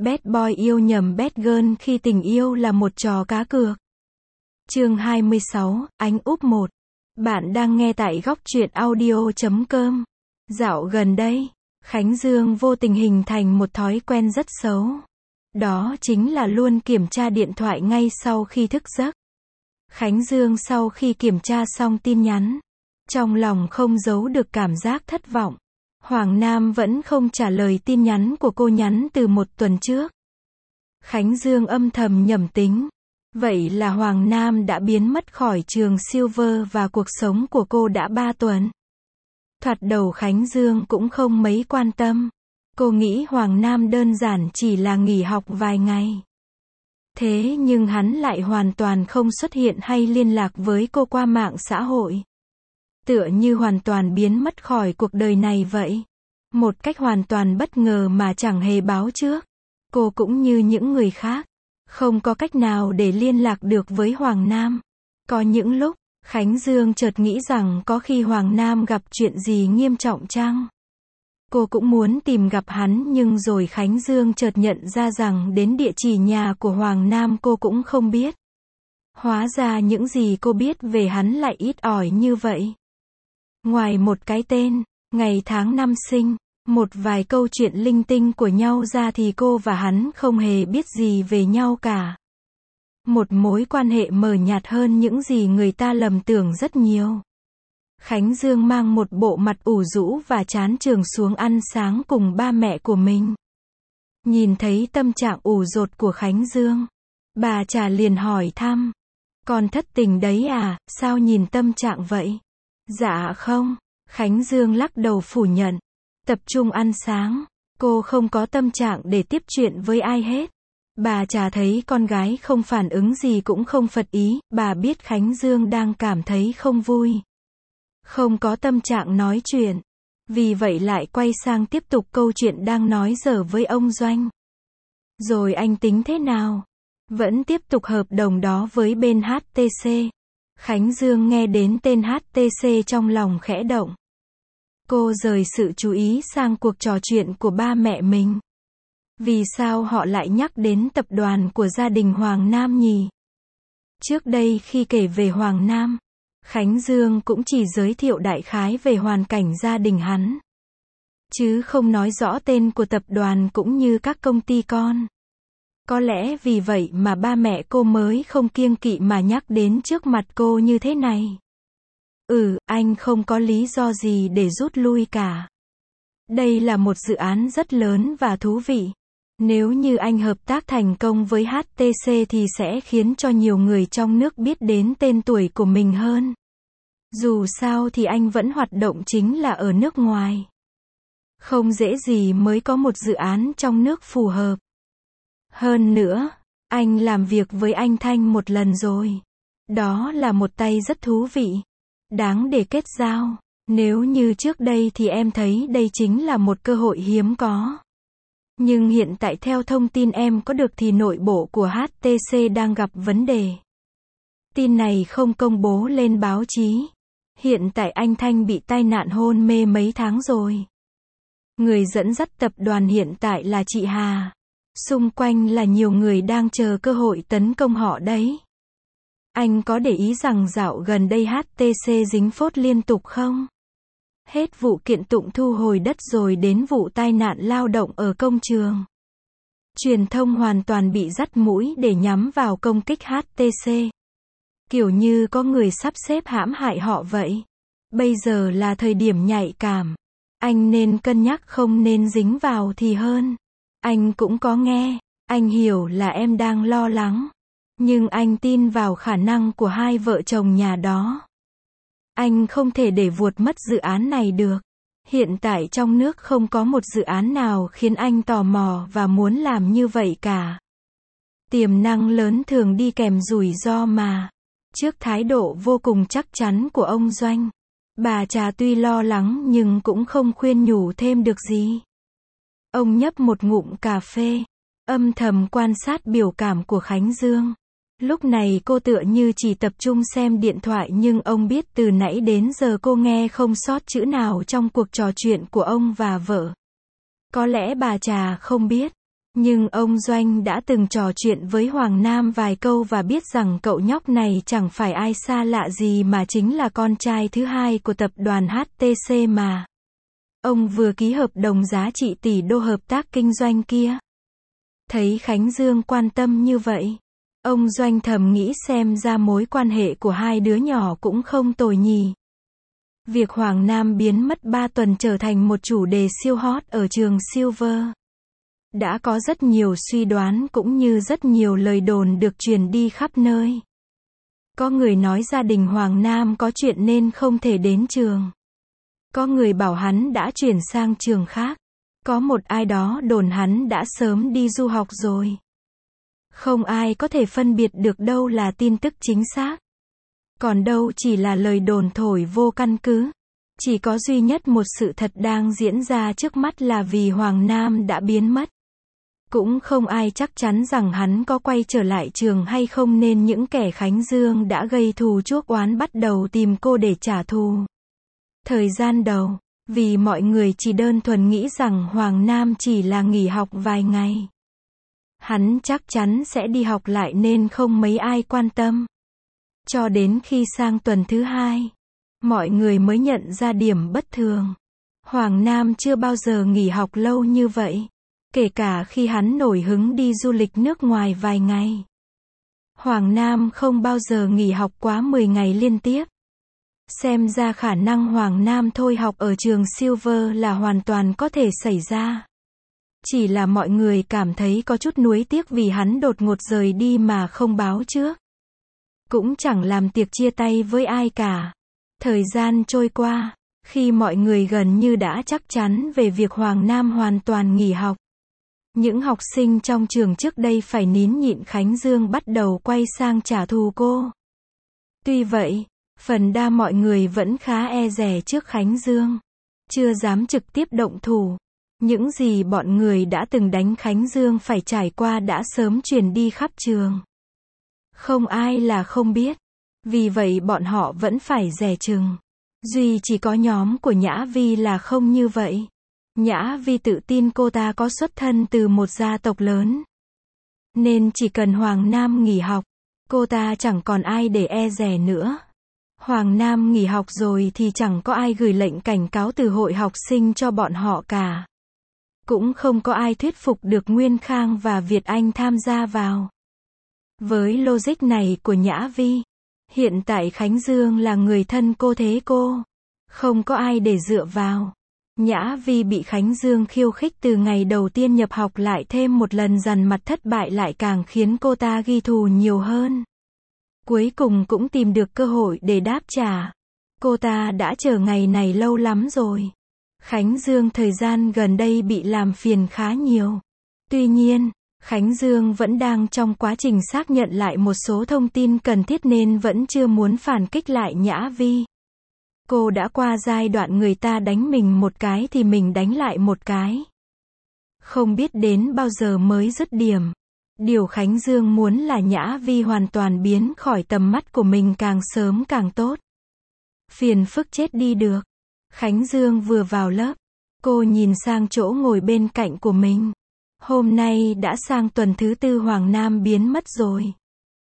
Bad boy yêu nhầm bad girl khi tình yêu là một trò cá cược. Chương 26, Ánh úp 1. Bạn đang nghe tại góc truyện audio.com. Dạo gần đây, Khánh Dương vô tình hình thành một thói quen rất xấu. Đó chính là luôn kiểm tra điện thoại ngay sau khi thức giấc. Khánh Dương sau khi kiểm tra xong tin nhắn, trong lòng không giấu được cảm giác thất vọng. Hoàng Nam vẫn không trả lời tin nhắn của cô nhắn từ một tuần trước. Khánh Dương âm thầm nhẩm tính. Vậy là Hoàng Nam đã biến mất khỏi trường Silver và cuộc sống của cô đã 3 tuần. Thoạt đầu Khánh Dương cũng không mấy quan tâm. Cô nghĩ Hoàng Nam đơn giản chỉ là nghỉ học vài ngày. Thế nhưng hắn lại hoàn toàn không xuất hiện hay liên lạc với cô qua mạng xã hội. Tựa như hoàn toàn biến mất khỏi cuộc đời này vậy. Một cách hoàn toàn bất ngờ mà chẳng hề báo trước. Cô cũng như những người khác, không có cách nào để liên lạc được với Hoàng Nam. Có những lúc, Khánh Dương chợt nghĩ rằng có khi Hoàng Nam gặp chuyện gì nghiêm trọng chăng? Cô cũng muốn tìm gặp hắn nhưng rồi Khánh Dương chợt nhận ra rằng đến địa chỉ nhà của Hoàng Nam cô cũng không biết. Hóa ra những gì cô biết về hắn lại ít ỏi như vậy. Ngoài một cái tên, ngày tháng năm sinh, một vài câu chuyện linh tinh của nhau ra thì cô và hắn không hề biết gì về nhau cả. Một mối quan hệ mờ nhạt hơn những gì người ta lầm tưởng rất nhiều. Khánh Dương mang một bộ mặt ủ rũ và chán trường xuống ăn sáng cùng ba mẹ của mình. Nhìn thấy tâm trạng ủ dột của Khánh Dương, bà Trà liền hỏi thăm. Con thất tình đấy à, sao nhìn tâm trạng vậy? Dạ không, Khánh Dương lắc đầu phủ nhận. Tập trung ăn sáng, cô không có tâm trạng để tiếp chuyện với ai hết. Bà Trà thấy con gái không phản ứng gì cũng không phật ý, bà biết Khánh Dương đang cảm thấy không vui. Không có tâm trạng nói chuyện. Vì vậy lại quay sang tiếp tục câu chuyện đang nói dở với ông Doanh. Rồi anh tính thế nào? Vẫn tiếp tục hợp đồng đó với bên HTC. Khánh Dương nghe đến tên HTC trong lòng khẽ động. Cô rời sự chú ý sang cuộc trò chuyện của ba mẹ mình. Vì sao họ lại nhắc đến tập đoàn của gia đình Hoàng Nam nhỉ? Trước đây khi kể về Hoàng Nam, Khánh Dương cũng chỉ giới thiệu đại khái về hoàn cảnh gia đình hắn. Chứ không nói rõ tên của tập đoàn cũng như các công ty con. Có lẽ vì vậy mà ba mẹ cô mới không kiêng kỵ mà nhắc đến trước mặt cô như thế này. Anh không có lý do gì để rút lui cả. Đây là một dự án rất lớn và thú vị. Nếu như anh hợp tác thành công với HTC thì sẽ khiến cho nhiều người trong nước biết đến tên tuổi của mình hơn. Dù sao thì anh vẫn hoạt động chính là ở nước ngoài. Không dễ gì mới có một dự án trong nước phù hợp. Hơn nữa, anh làm việc với anh Thanh một lần rồi. Đó là một tay rất thú vị. Đáng để kết giao. Nếu như trước đây thì em thấy đây chính là một cơ hội hiếm có. Nhưng hiện tại theo thông tin em có được thì nội bộ của HTC đang gặp vấn đề. Tin này không công bố lên báo chí. Hiện tại anh Thanh bị tai nạn hôn mê mấy tháng rồi. Người dẫn dắt tập đoàn hiện tại là chị Hà. Xung quanh là nhiều người đang chờ cơ hội tấn công họ đấy. Anh có để ý rằng dạo gần đây HTC dính phốt liên tục không? Hết vụ kiện tụng thu hồi đất rồi đến vụ tai nạn lao động ở công trường. Truyền thông hoàn toàn bị dắt mũi để nhắm vào công kích HTC. Kiểu như có người sắp xếp hãm hại họ vậy. Bây giờ là thời điểm nhạy cảm. Anh nên cân nhắc không nên dính vào thì hơn. Anh cũng có nghe. Anh hiểu là em đang lo lắng. Nhưng anh tin vào khả năng của hai vợ chồng nhà đó. Anh không thể để vuột mất dự án này được. Hiện tại trong nước không có một dự án nào khiến anh tò mò và muốn làm như vậy cả. Tiềm năng lớn thường đi kèm rủi ro mà. Trước thái độ vô cùng chắc chắn của ông Doanh, bà Trà tuy lo lắng nhưng cũng không khuyên nhủ thêm được gì. Ông nhấp một ngụm cà phê, âm thầm quan sát biểu cảm của Khánh Dương. Lúc này cô tựa như chỉ tập trung xem điện thoại nhưng ông biết từ nãy đến giờ cô nghe không sót chữ nào trong cuộc trò chuyện của ông và vợ. Có lẽ bà Trà không biết, Nhưng ông Doanh đã từng trò chuyện với Hoàng Nam vài câu và biết rằng cậu nhóc này chẳng phải ai xa lạ gì mà chính là con trai thứ hai của tập đoàn HTC mà ông vừa ký hợp đồng giá trị tỷ đô hợp tác kinh doanh kia. Thấy Khánh Dương quan tâm như vậy, ông Doanh thầm nghĩ xem ra mối quan hệ của hai đứa nhỏ cũng không tồi nhỉ. Việc Hoàng Nam biến mất 3 tuần trở thành một chủ đề siêu hot ở trường Silver. Đã có rất nhiều suy đoán cũng như rất nhiều lời đồn được truyền đi khắp nơi. Có người nói gia đình Hoàng Nam có chuyện nên không thể đến trường. Có người bảo hắn đã chuyển sang trường khác. Có một ai đó đồn hắn đã sớm đi du học rồi. Không ai có thể phân biệt được đâu là tin tức chính xác. Còn đâu chỉ là lời đồn thổi vô căn cứ. Chỉ có duy nhất một sự thật đang diễn ra trước mắt là vì Hoàng Nam đã biến mất. Cũng không ai chắc chắn rằng hắn có quay trở lại trường hay không nên những kẻ Khánh Dương đã gây thù chuốc oán bắt đầu tìm cô để trả thù. Thời gian đầu, vì mọi người chỉ đơn thuần nghĩ rằng Hoàng Nam chỉ là nghỉ học vài ngày. Hắn chắc chắn sẽ đi học lại nên không mấy ai quan tâm. Cho đến khi sang tuần thứ 2, mọi người mới nhận ra điểm bất thường. Hoàng Nam chưa bao giờ nghỉ học lâu như vậy. Kể cả khi hắn nổi hứng đi du lịch nước ngoài vài ngày. Hoàng Nam không bao giờ nghỉ học quá 10 ngày liên tiếp. Xem ra khả năng Hoàng Nam thôi học ở trường Silver là hoàn toàn có thể xảy ra. Chỉ là mọi người cảm thấy có chút nuối tiếc vì hắn đột ngột rời đi mà không báo trước. Cũng chẳng làm tiệc chia tay với ai cả. Thời gian trôi qua, khi mọi người gần như đã chắc chắn về việc Hoàng Nam hoàn toàn nghỉ học. Những học sinh trong trường trước đây phải nín nhịn Khánh Dương bắt đầu quay sang trả thù cô. Tuy vậy, phần đa mọi người vẫn khá e dè trước Khánh Dương. Chưa dám trực tiếp động thủ. Những gì bọn người đã từng đánh Khánh Dương phải trải qua đã sớm truyền đi khắp trường. Không ai là không biết. Vì vậy bọn họ vẫn phải dè chừng. Duy chỉ có nhóm của Nhã Vi là không như vậy. Nhã Vi tự tin cô ta có xuất thân từ một gia tộc lớn. Nên chỉ cần Hoàng Nam nghỉ học, cô ta chẳng còn ai để e dè nữa. Hoàng Nam nghỉ học rồi thì chẳng có ai gửi lệnh cảnh cáo từ hội học sinh cho bọn họ cả. Cũng không có ai thuyết phục được Nguyên Khang và Việt Anh tham gia vào. Với logic này của Nhã Vi, hiện tại Khánh Dương là người thân cô thế cô. Không có ai để dựa vào. Nhã Vi bị Khánh Dương khiêu khích từ ngày đầu tiên nhập học lại thêm một lần dằn mặt thất bại lại càng khiến cô ta ghi thù nhiều hơn. Cuối cùng cũng tìm được cơ hội để đáp trả. Cô ta đã chờ ngày này lâu lắm rồi. Khánh Dương thời gian gần đây bị làm phiền khá nhiều. Tuy nhiên, Khánh Dương vẫn đang trong quá trình xác nhận lại một số thông tin cần thiết nên vẫn chưa muốn phản kích lại Nhã Vi. Cô đã qua giai đoạn người ta đánh mình một cái thì mình đánh lại một cái. Không biết đến bao giờ mới dứt điểm. Điều Khánh Dương muốn là Nhã Vi hoàn toàn biến khỏi tầm mắt của mình càng sớm càng tốt. Phiền phức chết đi được. Khánh Dương vừa vào lớp. Cô nhìn sang chỗ ngồi bên cạnh của mình. Hôm nay đã sang tuần thứ 4 Hoàng Nam biến mất rồi.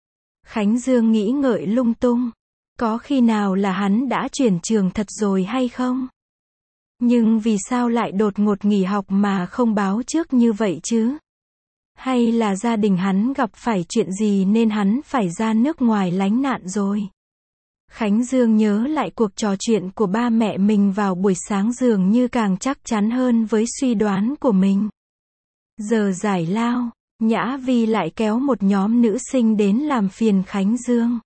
Khánh Dương nghĩ ngợi lung tung. Có khi nào là hắn đã chuyển trường thật rồi hay không? Nhưng vì sao lại đột ngột nghỉ học mà không báo trước như vậy chứ? Hay là gia đình hắn gặp phải chuyện gì nên hắn phải ra nước ngoài lánh nạn rồi? Khánh Dương nhớ lại cuộc trò chuyện của ba mẹ mình vào buổi sáng dường như càng chắc chắn hơn với suy đoán của mình. Giờ giải lao, Nhã Vi lại kéo một nhóm nữ sinh đến làm phiền Khánh Dương.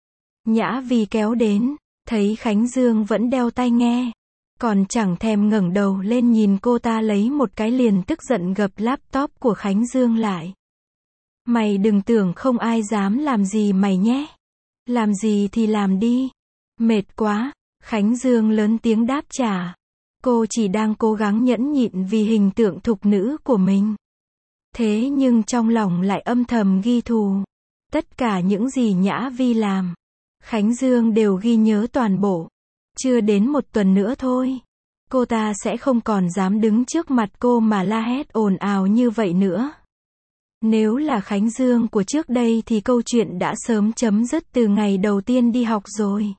Nhã Vi kéo đến, thấy Khánh Dương vẫn đeo tai nghe, còn chẳng thèm ngẩng đầu lên nhìn cô ta lấy một cái liền tức giận gập laptop của Khánh Dương lại. Mày đừng tưởng không ai dám làm gì mày nhé. Làm gì thì làm đi. Mệt quá, Khánh Dương lớn tiếng đáp trả. Cô chỉ đang cố gắng nhẫn nhịn vì hình tượng thục nữ của mình. Thế nhưng trong lòng lại âm thầm ghi thù. Tất cả những gì Nhã Vi làm, Khánh Dương đều ghi nhớ toàn bộ. Chưa đến một tuần nữa thôi, cô ta sẽ không còn dám đứng trước mặt cô mà la hét ồn ào như vậy nữa. Nếu là Khánh Dương của trước đây thì câu chuyện đã sớm chấm dứt từ ngày đầu tiên đi học rồi.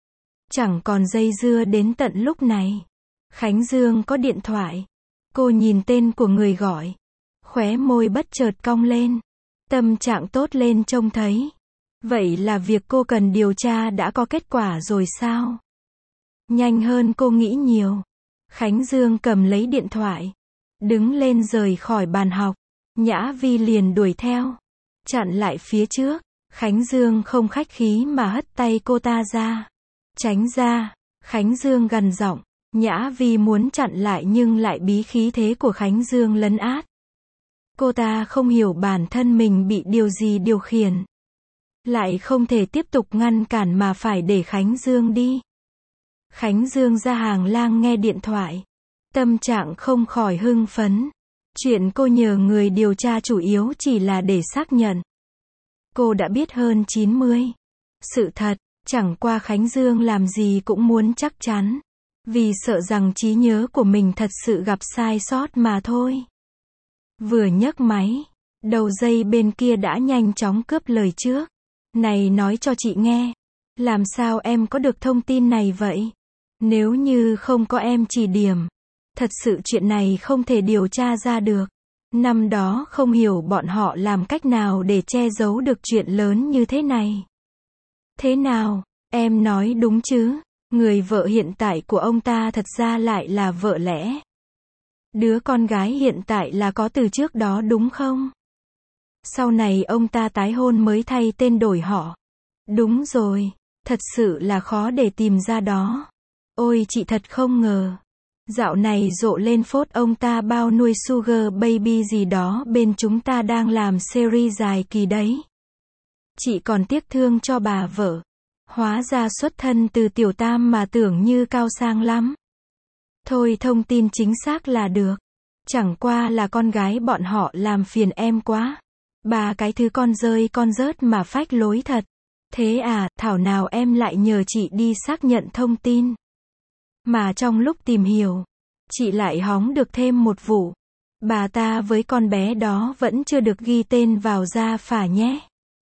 Chẳng còn dây dưa đến tận lúc này. Khánh Dương có điện thoại. Cô nhìn tên của người gọi. Khóe môi bất chợt cong lên. Tâm trạng tốt lên trông thấy. Vậy là việc cô cần điều tra đã có kết quả rồi sao? Nhanh hơn cô nghĩ nhiều. Khánh Dương cầm lấy điện thoại. Đứng lên rời khỏi bàn học. Nhã Vi liền đuổi theo. Chặn lại phía trước. Khánh Dương không khách khí mà hất tay cô ta ra. Tránh ra. Khánh Dương gằn giọng. Nhã Vi muốn chặn lại nhưng lại bí khí thế của Khánh Dương lấn át. Cô ta không hiểu bản thân mình bị điều gì điều khiển. Lại không thể tiếp tục ngăn cản mà phải để Khánh Dương đi. Khánh Dương ra hàng lang nghe điện thoại. Tâm trạng không khỏi hưng phấn. Chuyện cô nhờ người điều tra chủ yếu chỉ là để xác nhận. Cô đã biết hơn 90. Sự thật, chẳng qua Khánh Dương làm gì cũng muốn chắc chắn. Vì sợ rằng trí nhớ của mình thật sự gặp sai sót mà thôi. Vừa nhấc máy, đầu dây bên kia đã nhanh chóng cướp lời trước. Này nói cho chị nghe. Làm sao em có được thông tin này vậy? Nếu như không có em chỉ điểm. Thật sự chuyện này không thể điều tra ra được. Năm đó không hiểu bọn họ làm cách nào để che giấu được chuyện lớn như thế này. Thế nào, em nói đúng chứ? Người vợ hiện tại của ông ta thật ra lại là vợ lẽ. Đứa con gái hiện tại là có từ trước đó đúng không? Sau này ông ta tái hôn mới thay tên đổi họ. Đúng rồi, thật sự là khó để tìm ra đó. Ôi chị thật không ngờ. Dạo này rộ lên phốt ông ta bao nuôi Sugar Baby gì đó bên chúng ta đang làm series dài kỳ đấy. Chị còn tiếc thương cho bà vợ. Hóa ra xuất thân từ tiểu tam mà tưởng như cao sang lắm. Thôi thông tin chính xác là được. Chẳng qua là con gái bọn họ làm phiền em quá. Bà cái thứ con rơi con rớt mà phách lối thật. Thế à, thảo nào em lại nhờ chị đi xác nhận thông tin. Mà trong lúc tìm hiểu, chị lại hóng được thêm một vụ. Bà ta với con bé đó vẫn chưa được ghi tên vào gia phả nhé.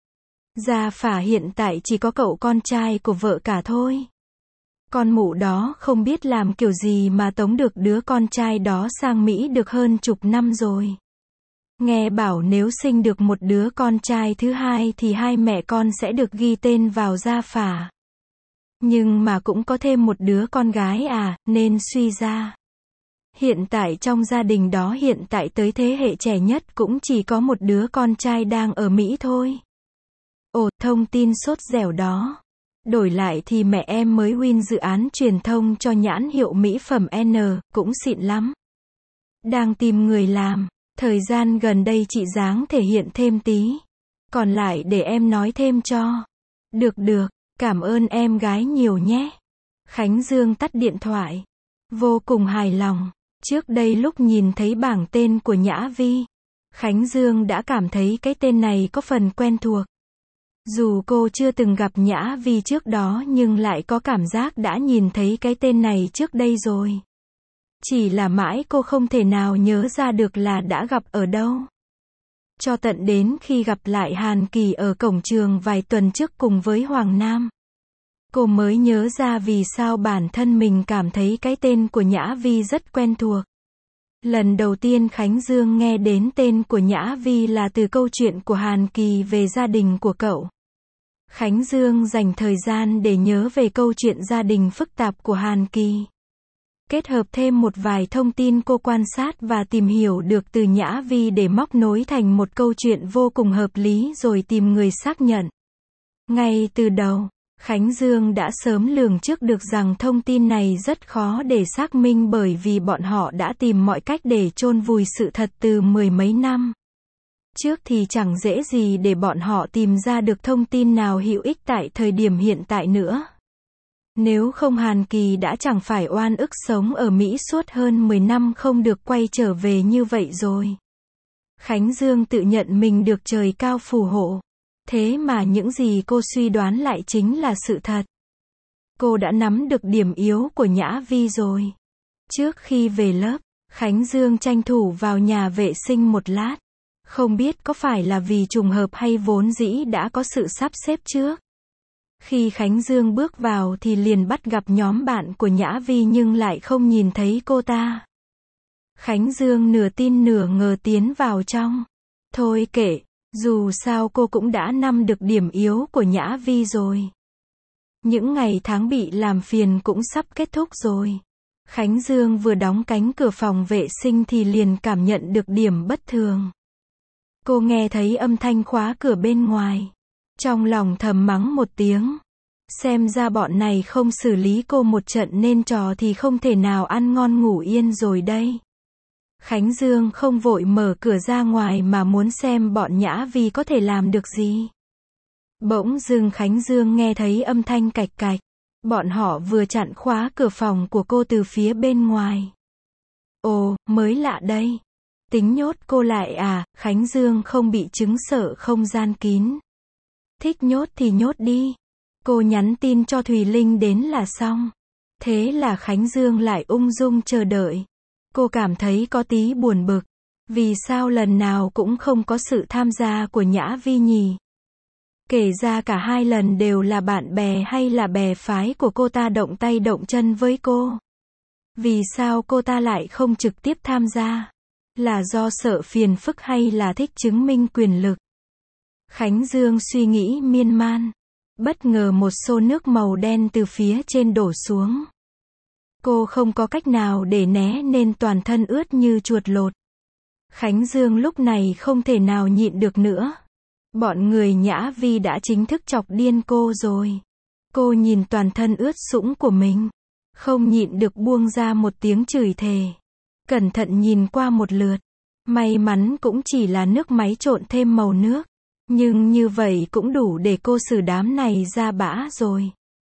Gia phả hiện tại chỉ có cậu con trai của vợ cả thôi. Con mụ đó không biết làm kiểu gì mà tống được đứa con trai đó sang Mỹ được hơn chục năm rồi. Nghe bảo nếu sinh được một đứa con trai thứ hai thì hai mẹ con sẽ được ghi tên vào gia phả. Nhưng mà cũng có thêm một đứa con gái à, nên suy ra. Hiện tại trong gia đình đó hiện tại tới thế hệ trẻ nhất cũng chỉ có một đứa con trai đang ở Mỹ thôi. Ồ, thông tin sốt dẻo đó. Đổi lại thì mẹ em mới win dự án truyền thông cho nhãn hiệu mỹ phẩm N, cũng xịn lắm. Đang tìm người làm. Thời gian gần đây chị dáng thể hiện thêm tí. Còn lại để em nói thêm cho. Được được, cảm ơn em gái nhiều nhé. Khánh Dương tắt điện thoại. Vô cùng hài lòng. Trước đây lúc nhìn thấy bảng tên của Nhã Vi, Khánh Dương đã cảm thấy cái tên này có phần quen thuộc. Dù cô chưa từng gặp Nhã Vi trước đó nhưng lại có cảm giác đã nhìn thấy cái tên này trước đây rồi. Chỉ là mãi cô không thể nào nhớ ra được là đã gặp ở đâu. Cho tận đến khi gặp lại Hàn Kỳ ở cổng trường vài tuần trước cùng với Hoàng Nam. Cô mới nhớ ra vì sao bản thân mình cảm thấy cái tên của Nhã Vi rất quen thuộc. Lần đầu tiên Khánh Dương nghe đến tên của Nhã Vi là từ câu chuyện của Hàn Kỳ về gia đình của cậu. Khánh Dương dành thời gian để nhớ về câu chuyện gia đình phức tạp của Hàn Kỳ. Kết hợp thêm một vài thông tin cô quan sát và tìm hiểu được từ Nhã Vi để móc nối thành một câu chuyện vô cùng hợp lý rồi tìm người xác nhận. Ngay từ đầu, Khánh Dương đã sớm lường trước được rằng thông tin này rất khó để xác minh bởi vì bọn họ đã tìm mọi cách để chôn vùi sự thật từ mười mấy năm trước thì chẳng dễ gì để bọn họ tìm ra được thông tin nào hữu ích tại thời điểm hiện tại nữa. Nếu không Hàn Kỳ đã chẳng phải oan ức sống ở Mỹ suốt hơn 10 năm không được quay trở về như vậy rồi. Khánh Dương tự nhận mình được trời cao phù hộ. Thế mà những gì cô suy đoán lại chính là sự thật. Cô đã nắm được điểm yếu của Nhã Vi rồi. Trước khi về lớp, Khánh Dương tranh thủ vào nhà vệ sinh một lát. Không biết có phải là vì trùng hợp hay vốn dĩ đã có sự sắp xếp trước. Khi Khánh Dương bước vào thì liền bắt gặp nhóm bạn của Nhã Vi nhưng lại không nhìn thấy cô ta. Khánh Dương nửa tin nửa ngờ tiến vào trong. Thôi kệ, dù sao cô cũng đã nắm được điểm yếu của Nhã Vi rồi. Những ngày tháng bị làm phiền cũng sắp kết thúc rồi. Khánh Dương vừa đóng cánh cửa phòng vệ sinh thì liền cảm nhận được điểm bất thường. Cô nghe thấy âm thanh khóa cửa bên ngoài. Trong lòng thầm mắng một tiếng. Xem ra bọn này không xử lý cô một trận nên trò thì không thể nào ăn ngon ngủ yên rồi đây. Khánh Dương không vội mở cửa ra ngoài mà muốn xem bọn Nhã Vi có thể làm được gì. Bỗng dưng Khánh Dương nghe thấy âm thanh cạch cạch. Bọn họ vừa chặn khóa cửa phòng của cô từ phía bên ngoài. Ồ, mới lạ đây. Tính nhốt cô lại à? Khánh Dương không bị chứng sợ không gian kín. Thích nhốt thì nhốt đi. Cô nhắn tin cho Thùy Linh đến là xong. Thế là Khánh Dương lại ung dung chờ đợi. Cô cảm thấy có tí buồn bực. Vì sao lần nào cũng không có sự tham gia của Nhã Vi nhỉ? Kể ra cả hai lần đều là bạn bè hay là bè phái của cô ta động tay động chân với cô. Vì sao cô ta lại không trực tiếp tham gia? Là do sợ phiền phức hay là thích chứng minh quyền lực? Khánh Dương suy nghĩ miên man. Bất ngờ một xô nước màu đen từ phía trên đổ xuống. Cô không có cách nào để né nên toàn thân ướt như chuột lột. Khánh Dương lúc này không thể nào nhịn được nữa. Bọn người Nhã Vi đã chính thức chọc điên cô rồi. Cô nhìn toàn thân ướt sũng của mình. Không nhịn được buông ra một tiếng chửi thề. Cẩn thận nhìn qua một lượt. May mắn cũng chỉ là nước máy trộn thêm màu nước. Nhưng như vậy cũng đủ để cô xử đám này ra bã rồi.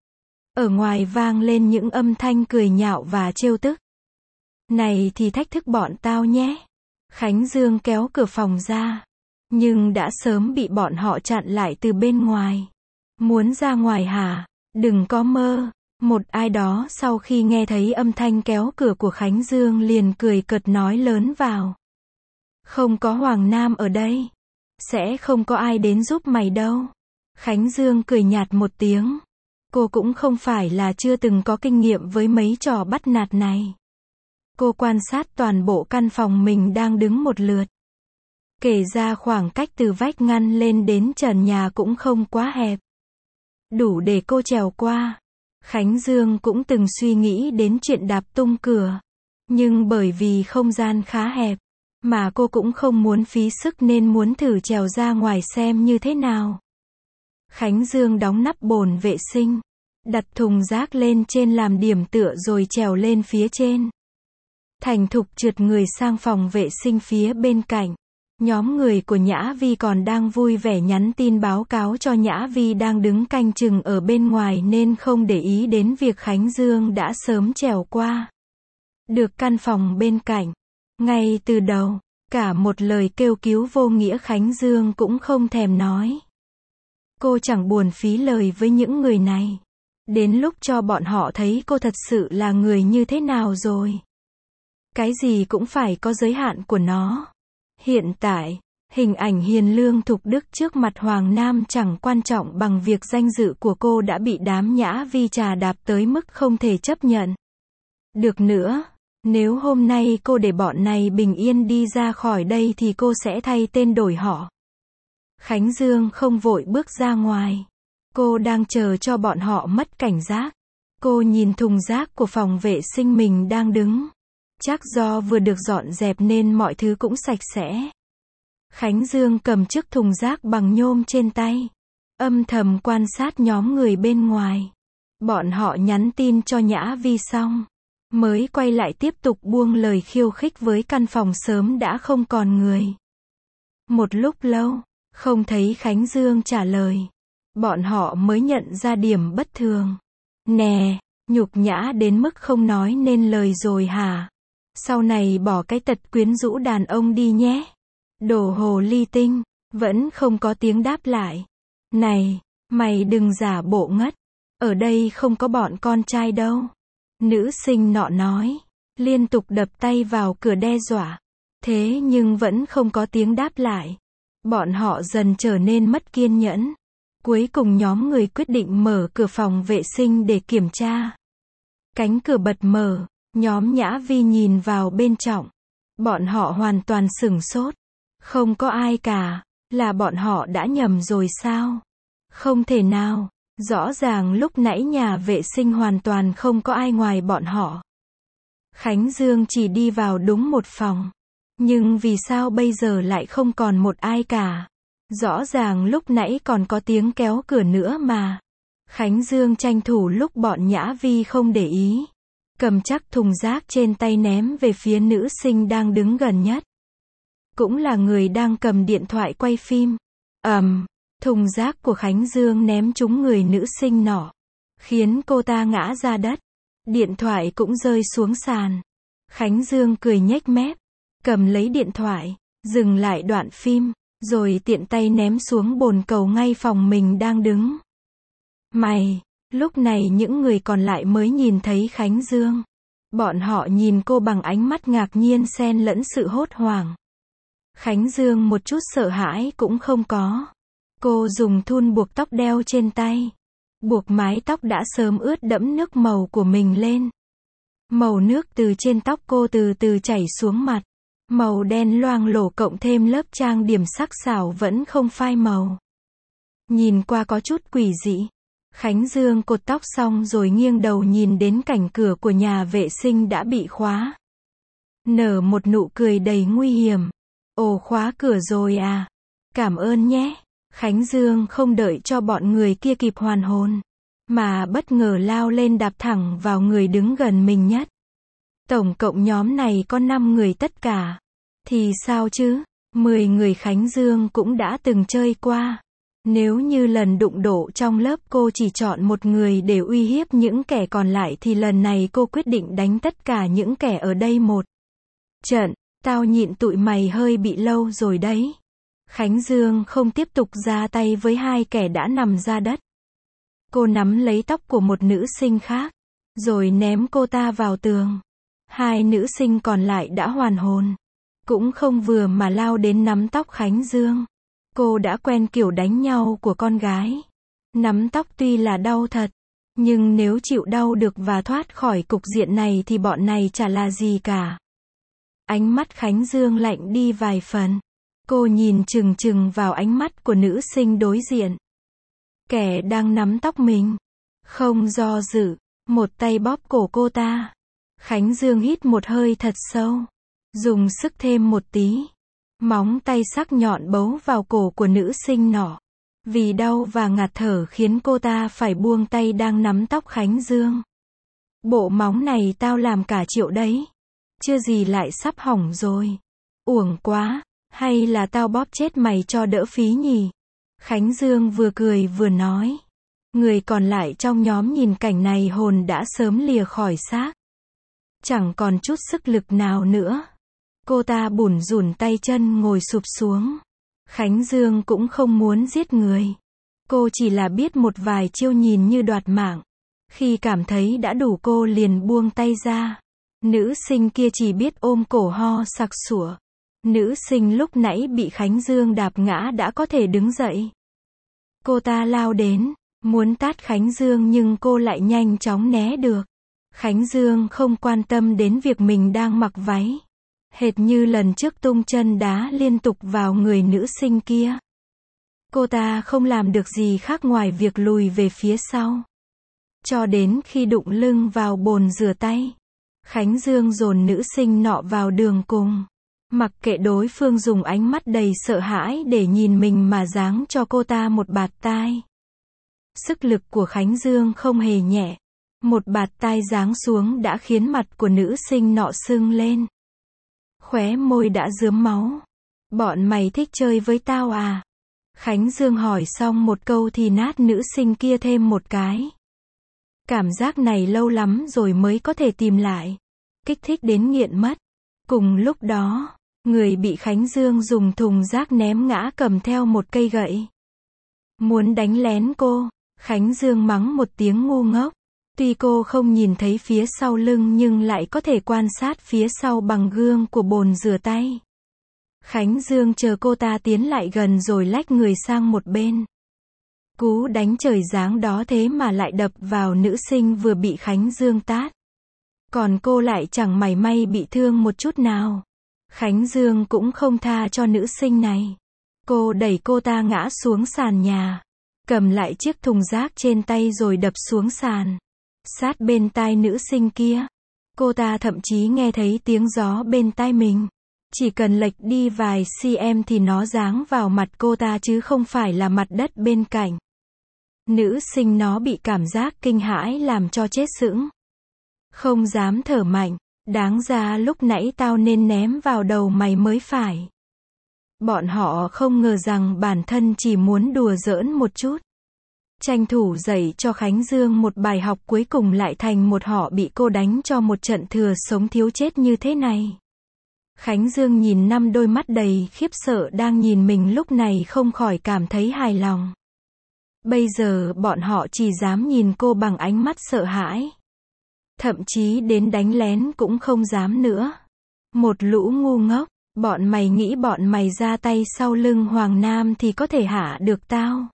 Ở ngoài vang lên những âm thanh cười nhạo và trêu tức. Này thì thách thức bọn tao nhé. Khánh Dương kéo cửa phòng ra. Nhưng đã sớm bị bọn họ chặn lại từ bên ngoài. Muốn ra ngoài hả? Đừng có mơ. Một ai đó sau khi nghe thấy âm thanh kéo cửa của Khánh Dương liền cười cợt nói lớn vào. Không có Hoàng Nam ở đây. Sẽ không có ai đến giúp mày đâu. Khánh Dương cười nhạt một tiếng. Cô cũng không phải là chưa từng có kinh nghiệm với mấy trò bắt nạt này. Cô quan sát toàn bộ căn phòng mình đang đứng một lượt. Kể ra khoảng cách từ vách ngăn lên đến trần nhà cũng không quá hẹp. Đủ để cô trèo qua. Khánh Dương cũng từng suy nghĩ đến chuyện đạp tung cửa. Nhưng bởi vì không gian khá hẹp, mà cô cũng không muốn phí sức nên muốn thử trèo ra ngoài xem như thế nào. Khánh Dương đóng nắp bồn vệ sinh. Đặt thùng rác lên trên làm điểm tựa rồi trèo lên phía trên. Thành thục trượt người sang phòng vệ sinh phía bên cạnh. Nhóm người của Nhã Vi còn đang vui vẻ nhắn tin báo cáo cho Nhã Vi đang đứng canh chừng ở bên ngoài nên không để ý đến việc Khánh Dương đã sớm trèo qua được căn phòng bên cạnh. Ngay từ đầu, cả một lời kêu cứu vô nghĩa Khánh Dương cũng không thèm nói. Cô chẳng buồn phí lời với những người này. Đến lúc cho bọn họ thấy cô thật sự là người như thế nào rồi. Cái gì cũng phải có giới hạn của nó. Hiện tại, hình ảnh hiền lương thục đức trước mặt Hoàng Nam chẳng quan trọng bằng việc danh dự của cô đã bị đám Nhã Vi trà đạp tới mức không thể chấp nhận được nữa. Nếu hôm nay cô để bọn này bình yên đi ra khỏi đây thì cô sẽ thay tên đổi họ. Khánh Dương không vội bước ra ngoài. Cô đang chờ cho bọn họ mất cảnh giác. Cô nhìn thùng rác của phòng vệ sinh mình đang đứng. Chắc do vừa được dọn dẹp nên mọi thứ cũng sạch sẽ. Khánh Dương cầm chiếc thùng rác bằng nhôm trên tay. Âm thầm quan sát nhóm người bên ngoài. Bọn họ nhắn tin cho Nhã Vi xong. Mới quay lại tiếp tục buông lời khiêu khích với căn phòng sớm đã không còn người. Một lúc lâu, không thấy Khánh Dương trả lời. Bọn họ mới nhận ra điểm bất thường. Nè, nhục nhã đến mức không nói nên lời rồi hả? Sau này bỏ cái tật quyến rũ đàn ông đi nhé. Đồ hồ ly tinh, vẫn không có tiếng đáp lại. Này, mày đừng giả bộ ngất. Ở đây không có bọn con trai đâu. Nữ sinh nọ nói, liên tục đập tay vào cửa đe dọa. Thế nhưng vẫn không có tiếng đáp lại. Bọn họ dần trở nên mất kiên nhẫn. Cuối cùng nhóm người quyết định mở cửa phòng vệ sinh để kiểm tra. Cánh cửa bật mở, nhóm Nhã Vi nhìn vào bên trong. Bọn họ hoàn toàn sửng sốt. Không có ai cả. Là bọn họ đã nhầm rồi sao? Không thể nào. Rõ ràng lúc nãy nhà vệ sinh hoàn toàn không có ai ngoài bọn họ. Khánh Dương chỉ đi vào đúng một phòng. Nhưng vì sao bây giờ lại không còn một ai cả? Rõ ràng lúc nãy còn có tiếng kéo cửa nữa mà. Khánh Dương tranh thủ lúc bọn Nhã Vi không để ý. Cầm chắc thùng rác trên tay ném về phía nữ sinh đang đứng gần nhất. Cũng là người đang cầm điện thoại quay phim. Thùng rác của Khánh Dương ném trúng người nữ sinh nọ. Khiến cô ta ngã ra đất. Điện thoại cũng rơi xuống sàn. Khánh Dương cười nhếch mép. Cầm lấy điện thoại. Dừng lại đoạn phim. Rồi tiện tay ném xuống bồn cầu ngay phòng mình đang đứng. Mày! Lúc này những người còn lại mới nhìn thấy Khánh Dương. Bọn họ nhìn cô bằng ánh mắt ngạc nhiên xen lẫn sự hốt hoảng. Khánh Dương một chút sợ hãi cũng không có. Cô dùng thun buộc tóc đeo trên tay. Buộc mái tóc đã sớm ướt đẫm nước màu của mình lên. Màu nước từ trên tóc cô từ từ chảy xuống mặt. Màu đen loang lổ cộng thêm lớp trang điểm sắc sảo vẫn không phai màu. Nhìn qua có chút quỷ dị. Khánh Dương cột tóc xong rồi nghiêng đầu nhìn đến cảnh cửa của nhà vệ sinh đã bị khóa. Nở một nụ cười đầy nguy hiểm. Ồ, khóa cửa rồi à? Cảm ơn nhé. Khánh Dương không đợi cho bọn người kia kịp hoàn hồn. Mà bất ngờ lao lên đạp thẳng vào người đứng gần mình nhất. Tổng cộng nhóm này có 5 người tất cả. Thì sao chứ? 10 người Khánh Dương cũng đã từng chơi qua. Nếu như lần đụng độ trong lớp cô chỉ chọn một người để uy hiếp những kẻ còn lại thì lần này cô quyết định đánh tất cả những kẻ ở đây một trận. Tao nhịn tụi mày hơi bị lâu rồi đấy. Khánh Dương không tiếp tục ra tay với hai kẻ đã nằm ra đất. Cô nắm lấy tóc của một nữ sinh khác, rồi ném cô ta vào tường. Hai nữ sinh còn lại đã hoàn hồn. Cũng không vừa mà lao đến nắm tóc Khánh Dương. Cô đã quen kiểu đánh nhau của con gái. Nắm tóc tuy là đau thật, nhưng nếu chịu đau được và thoát khỏi cục diện này thì bọn này chả là gì cả. Ánh mắt Khánh Dương lạnh đi vài phần. Cô nhìn chừng chừng vào ánh mắt của nữ sinh đối diện. Kẻ đang nắm tóc mình. Không do dự, một tay bóp cổ cô ta. Khánh Dương hít một hơi thật sâu. Dùng sức thêm một tí. Móng tay sắc nhọn bấu vào cổ của nữ sinh nọ. Vì đau và ngạt thở khiến cô ta phải buông tay đang nắm tóc Khánh Dương. Bộ móng này tao làm cả triệu đấy. Chưa gì lại sắp hỏng rồi. Uổng quá, hay là tao bóp chết mày cho đỡ phí nhỉ? Khánh Dương vừa cười vừa nói. Người còn lại trong nhóm nhìn cảnh này hồn đã sớm lìa khỏi xác. Chẳng còn chút sức lực nào nữa. Cô ta bủn rủn tay chân ngồi sụp xuống. Khánh Dương cũng không muốn giết người. Cô chỉ là biết một vài chiêu nhìn như đoạt mạng. Khi cảm thấy đã đủ cô liền buông tay ra. Nữ sinh kia chỉ biết ôm cổ ho sặc sủa. Nữ sinh lúc nãy bị Khánh Dương đạp ngã đã có thể đứng dậy. Cô ta lao đến, muốn tát Khánh Dương nhưng cô lại nhanh chóng né được. Khánh Dương không quan tâm đến việc mình đang mặc váy. Hệt như lần trước tung chân đá liên tục vào người nữ sinh kia. Cô ta không làm được gì khác ngoài việc lùi về phía sau. Cho đến khi đụng lưng vào bồn rửa tay. Khánh Dương dồn nữ sinh nọ vào đường cùng. Mặc kệ đối phương dùng ánh mắt đầy sợ hãi để nhìn mình mà giáng cho cô ta một bạt tai. Sức lực của Khánh Dương không hề nhẹ. Một bạt tai giáng xuống đã khiến mặt của nữ sinh nọ sưng lên. Khóe môi đã rướm máu. Bọn mày thích chơi với tao à? Khánh Dương hỏi xong một câu thì nát nữ sinh kia thêm một cái. Cảm giác này lâu lắm rồi mới có thể tìm lại. Kích thích đến nghiện mất. Cùng lúc đó, người bị Khánh Dương dùng thùng rác ném ngã cầm theo một cây gậy. Muốn đánh lén cô, Khánh Dương mắng một tiếng ngu ngốc. Tuy cô không nhìn thấy phía sau lưng nhưng lại có thể quan sát phía sau bằng gương của bồn rửa tay. Khánh Dương chờ cô ta tiến lại gần rồi lách người sang một bên. Cú đánh trời giáng đó thế mà lại đập vào nữ sinh vừa bị Khánh Dương tát. Còn cô lại chẳng mảy may bị thương một chút nào. Khánh Dương cũng không tha cho nữ sinh này. Cô đẩy cô ta ngã xuống sàn nhà. Cầm lại chiếc thùng rác trên tay rồi đập xuống sàn. Sát bên tai nữ sinh kia. Cô ta thậm chí nghe thấy tiếng gió bên tai mình. Chỉ cần lệch đi vài cm thì nó giáng vào mặt cô ta chứ không phải là mặt đất bên cạnh. Nữ sinh nó bị cảm giác kinh hãi làm cho chết sững. Không dám thở mạnh. Đáng ra lúc nãy tao nên ném vào đầu mày mới phải. Bọn họ không ngờ rằng bản thân chỉ muốn đùa giỡn một chút. Tranh thủ dạy cho Khánh Dương một bài học, cuối cùng lại thành một họ bị cô đánh cho một trận thừa sống thiếu chết như thế này. Khánh Dương nhìn năm đôi mắt đầy khiếp sợ đang nhìn mình lúc này không khỏi cảm thấy hài lòng. Bây giờ bọn họ chỉ dám nhìn cô bằng ánh mắt sợ hãi. Thậm chí đến đánh lén cũng không dám nữa. Một lũ ngu ngốc, bọn mày nghĩ bọn mày ra tay sau lưng Hoàng Nam thì có thể hạ được tao.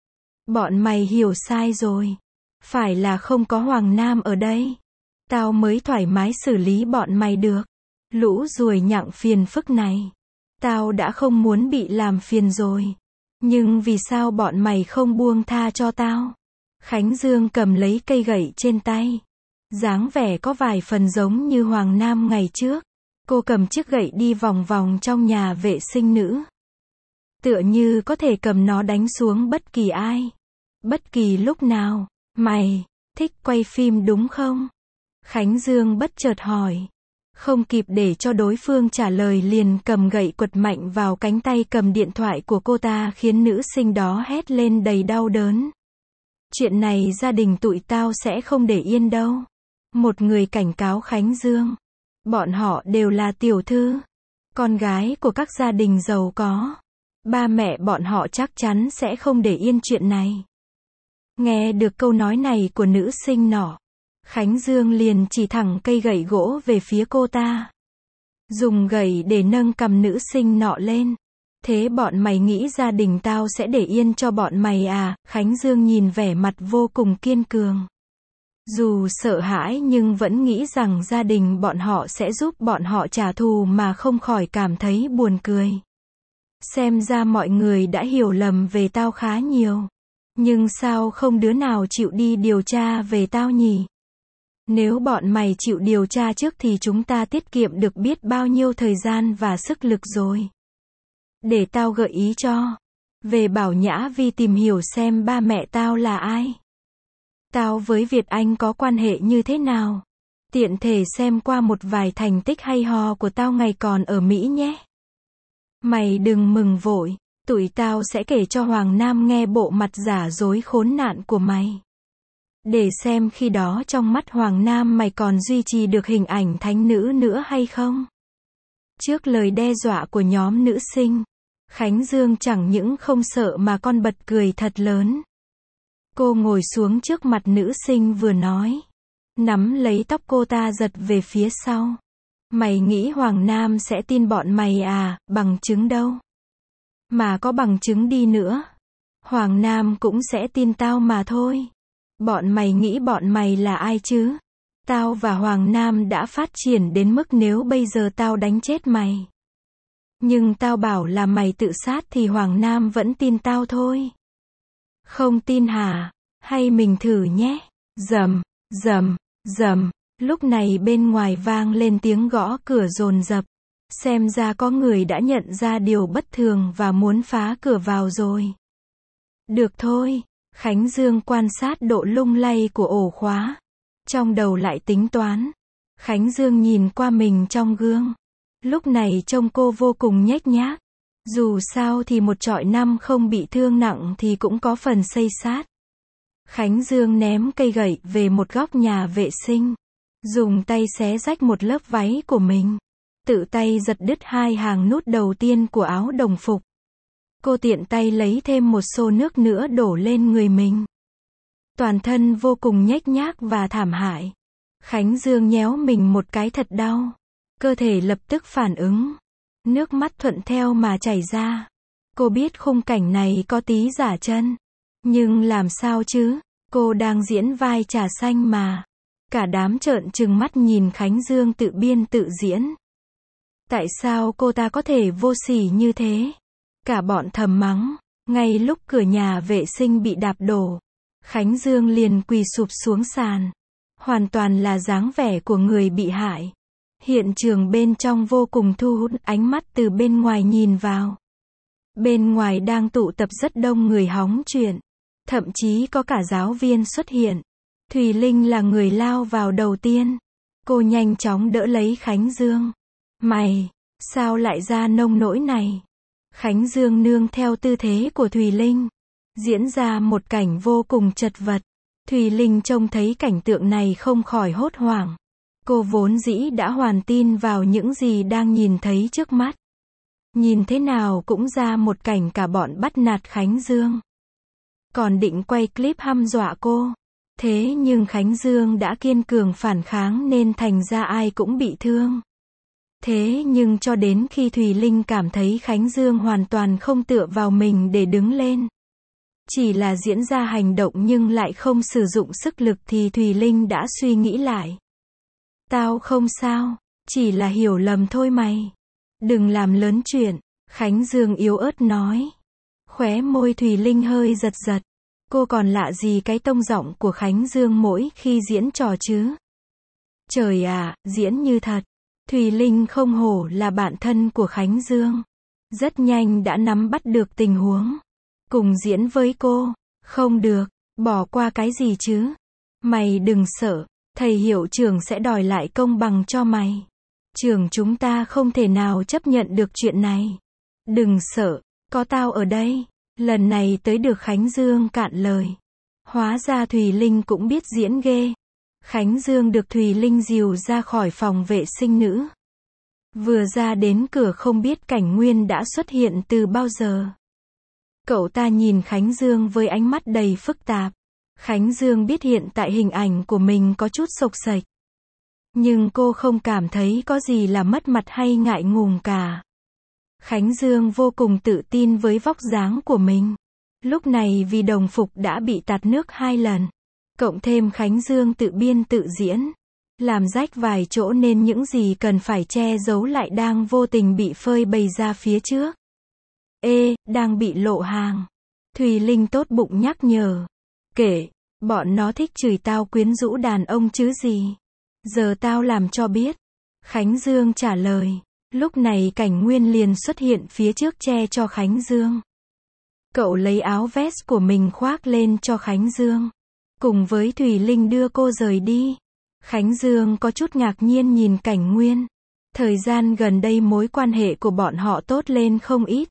Bọn mày hiểu sai rồi. Phải là không có Hoàng Nam ở đây, tao mới thoải mái xử lý bọn mày được. Lũ ruồi nhặng phiền phức này. Tao đã không muốn bị làm phiền rồi. Nhưng vì sao bọn mày không buông tha cho tao? Khánh Dương cầm lấy cây gậy trên tay. Dáng vẻ có vài phần giống như Hoàng Nam ngày trước. Cô cầm chiếc gậy đi vòng vòng trong nhà vệ sinh nữ. Tựa như có thể cầm nó đánh xuống bất kỳ ai. Bất kỳ lúc nào. Mày thích quay phim đúng không? Khánh Dương bất chợt hỏi. Không kịp để cho đối phương trả lời liền cầm gậy quật mạnh vào cánh tay cầm điện thoại của cô ta, khiến nữ sinh đó hét lên đầy đau đớn. Chuyện này gia đình tụi tao sẽ không để yên đâu. Một người cảnh cáo Khánh Dương. Bọn họ đều là tiểu thư, con gái của các gia đình giàu có. Ba mẹ bọn họ chắc chắn sẽ không để yên chuyện này. Nghe được câu nói này của nữ sinh nọ, Khánh Dương liền chỉ thẳng cây gậy gỗ về phía cô ta. Dùng gậy để nâng cầm nữ sinh nọ lên. Thế bọn mày nghĩ gia đình tao sẽ để yên cho bọn mày à? Khánh Dương nhìn vẻ mặt vô cùng kiên cường. Dù sợ hãi nhưng vẫn nghĩ rằng gia đình bọn họ sẽ giúp bọn họ trả thù mà không khỏi cảm thấy buồn cười. Xem ra mọi người đã hiểu lầm về tao khá nhiều. Nhưng sao không đứa nào chịu đi điều tra về tao nhỉ? Nếu bọn mày chịu điều tra trước thì chúng ta tiết kiệm được biết bao nhiêu thời gian và sức lực rồi. Để tao gợi ý cho. Về Bảo Nhã Vi tìm hiểu xem ba mẹ tao là ai. Tao với Việt Anh có quan hệ như thế nào. Tiện thể xem qua một vài thành tích hay ho của tao ngày còn ở Mỹ nhé. Mày đừng mừng vội. Tụi tao sẽ kể cho Hoàng Nam nghe bộ mặt giả dối khốn nạn của mày. Để xem khi đó trong mắt Hoàng Nam mày còn duy trì được hình ảnh thánh nữ nữa hay không. Trước lời đe dọa của nhóm nữ sinh, Khánh Dương chẳng những không sợ mà còn bật cười thật lớn. Cô ngồi xuống trước mặt nữ sinh vừa nói. Nắm lấy tóc cô ta giật về phía sau. Mày nghĩ Hoàng Nam sẽ tin bọn mày à? Bằng chứng đâu? Mà có bằng chứng đi nữa, Hoàng Nam cũng sẽ tin tao mà thôi. Bọn mày nghĩ bọn mày là ai chứ? Tao và Hoàng Nam đã phát triển đến mức nếu bây giờ tao đánh chết mày, nhưng tao bảo là mày tự sát thì Hoàng Nam vẫn tin tao thôi. Không tin hả? Hay mình thử nhé. Rầm, rầm, rầm. Lúc này bên ngoài vang lên tiếng gõ cửa dồn dập. Xem ra có người đã nhận ra điều bất thường và muốn phá cửa vào rồi. Được thôi. Khánh Dương quan sát độ lung lay của ổ khóa. Trong đầu lại tính toán. Khánh Dương nhìn qua mình trong gương. Lúc này trông cô vô cùng nhếch nhác. Dù sao thì một trọi năm không bị thương nặng thì cũng có phần xây xát. Khánh Dương ném cây gậy về một góc nhà vệ sinh. Dùng tay xé rách một lớp váy của mình. Tự tay giật đứt hai hàng nút đầu tiên của áo đồng phục. Cô tiện tay lấy thêm một xô nước nữa đổ lên người mình. Toàn thân vô cùng nhếch nhác và thảm hại. Khánh Dương nhéo mình một cái thật đau. Cơ thể lập tức phản ứng. Nước mắt thuận theo mà chảy ra. Cô biết khung cảnh này có tí giả chân. Nhưng làm sao chứ? Cô đang diễn vai trà xanh mà. Cả đám trợn trừng mắt nhìn Khánh Dương tự biên tự diễn. Tại sao cô ta có thể vô sỉ như thế? Cả bọn thầm mắng. Ngay lúc cửa nhà vệ sinh bị đạp đổ, Khánh Dương liền quỳ sụp xuống sàn. Hoàn toàn là dáng vẻ của người bị hại. Hiện trường bên trong vô cùng thu hút ánh mắt từ bên ngoài nhìn vào. Bên ngoài đang tụ tập rất đông người hóng chuyện. Thậm chí có cả giáo viên xuất hiện. Thùy Linh là người lao vào đầu tiên. Cô nhanh chóng đỡ lấy Khánh Dương. Mày, sao lại ra nông nỗi này? Khánh Dương nương theo tư thế của Thùy Linh. Diễn ra một cảnh vô cùng chật vật. Thùy Linh trông thấy cảnh tượng này không khỏi hốt hoảng. Cô vốn dĩ đã hoàn tin vào những gì đang nhìn thấy trước mắt. Nhìn thế nào cũng ra một cảnh cả bọn bắt nạt Khánh Dương. Còn định quay clip hăm dọa cô. Thế nhưng Khánh Dương đã kiên cường phản kháng nên thành ra ai cũng bị thương. Thế nhưng cho đến khi Thùy Linh cảm thấy Khánh Dương hoàn toàn không tựa vào mình để đứng lên. Chỉ là diễn ra hành động nhưng lại không sử dụng sức lực thì Thùy Linh đã suy nghĩ lại. Tao không sao, chỉ là hiểu lầm thôi mày. Đừng làm lớn chuyện, Khánh Dương yếu ớt nói. Khóe môi Thùy Linh hơi giật giật. Cô còn lạ gì cái tông giọng của Khánh Dương mỗi khi diễn trò chứ? Trời ạ, diễn như thật. Thùy Linh không hổ là bạn thân của Khánh Dương. Rất nhanh đã nắm bắt được tình huống. Cùng diễn với cô. Không được, bỏ qua cái gì chứ? Mày đừng sợ, thầy hiệu trưởng sẽ đòi lại công bằng cho mày. Trường chúng ta không thể nào chấp nhận được chuyện này. Đừng sợ, có tao ở đây. Lần này tới được Khánh Dương cạn lời. Hóa ra Thùy Linh cũng biết diễn ghê. Khánh Dương được Thùy Linh dìu ra khỏi phòng vệ sinh nữ. Vừa ra đến cửa không biết Cảnh Nguyên đã xuất hiện từ bao giờ. Cậu ta nhìn Khánh Dương với ánh mắt đầy phức tạp. Khánh Dương biết hiện tại hình ảnh của mình có chút xộc xệch. Nhưng cô không cảm thấy có gì là mất mặt hay ngại ngùng cả. Khánh Dương vô cùng tự tin với vóc dáng của mình. Lúc này vì đồng phục đã bị tạt nước 2 lần. Cộng thêm Khánh Dương tự biên tự diễn. Làm rách vài chỗ nên những gì cần phải che giấu lại đang vô tình bị phơi bày ra phía trước. Ê, đang bị lộ hàng. Thùy Linh tốt bụng nhắc nhở. Kể, bọn nó thích chửi tao quyến rũ đàn ông chứ gì. Giờ tao làm cho biết. Khánh Dương trả lời. Lúc này Cảnh Nguyên liền xuất hiện phía trước che cho Khánh Dương. Cậu lấy áo vest của mình khoác lên cho Khánh Dương. Cùng với Thùy Linh đưa cô rời đi. Khánh Dương có chút ngạc nhiên nhìn Cảnh Nguyên. Thời gian gần đây mối quan hệ của bọn họ tốt lên không ít.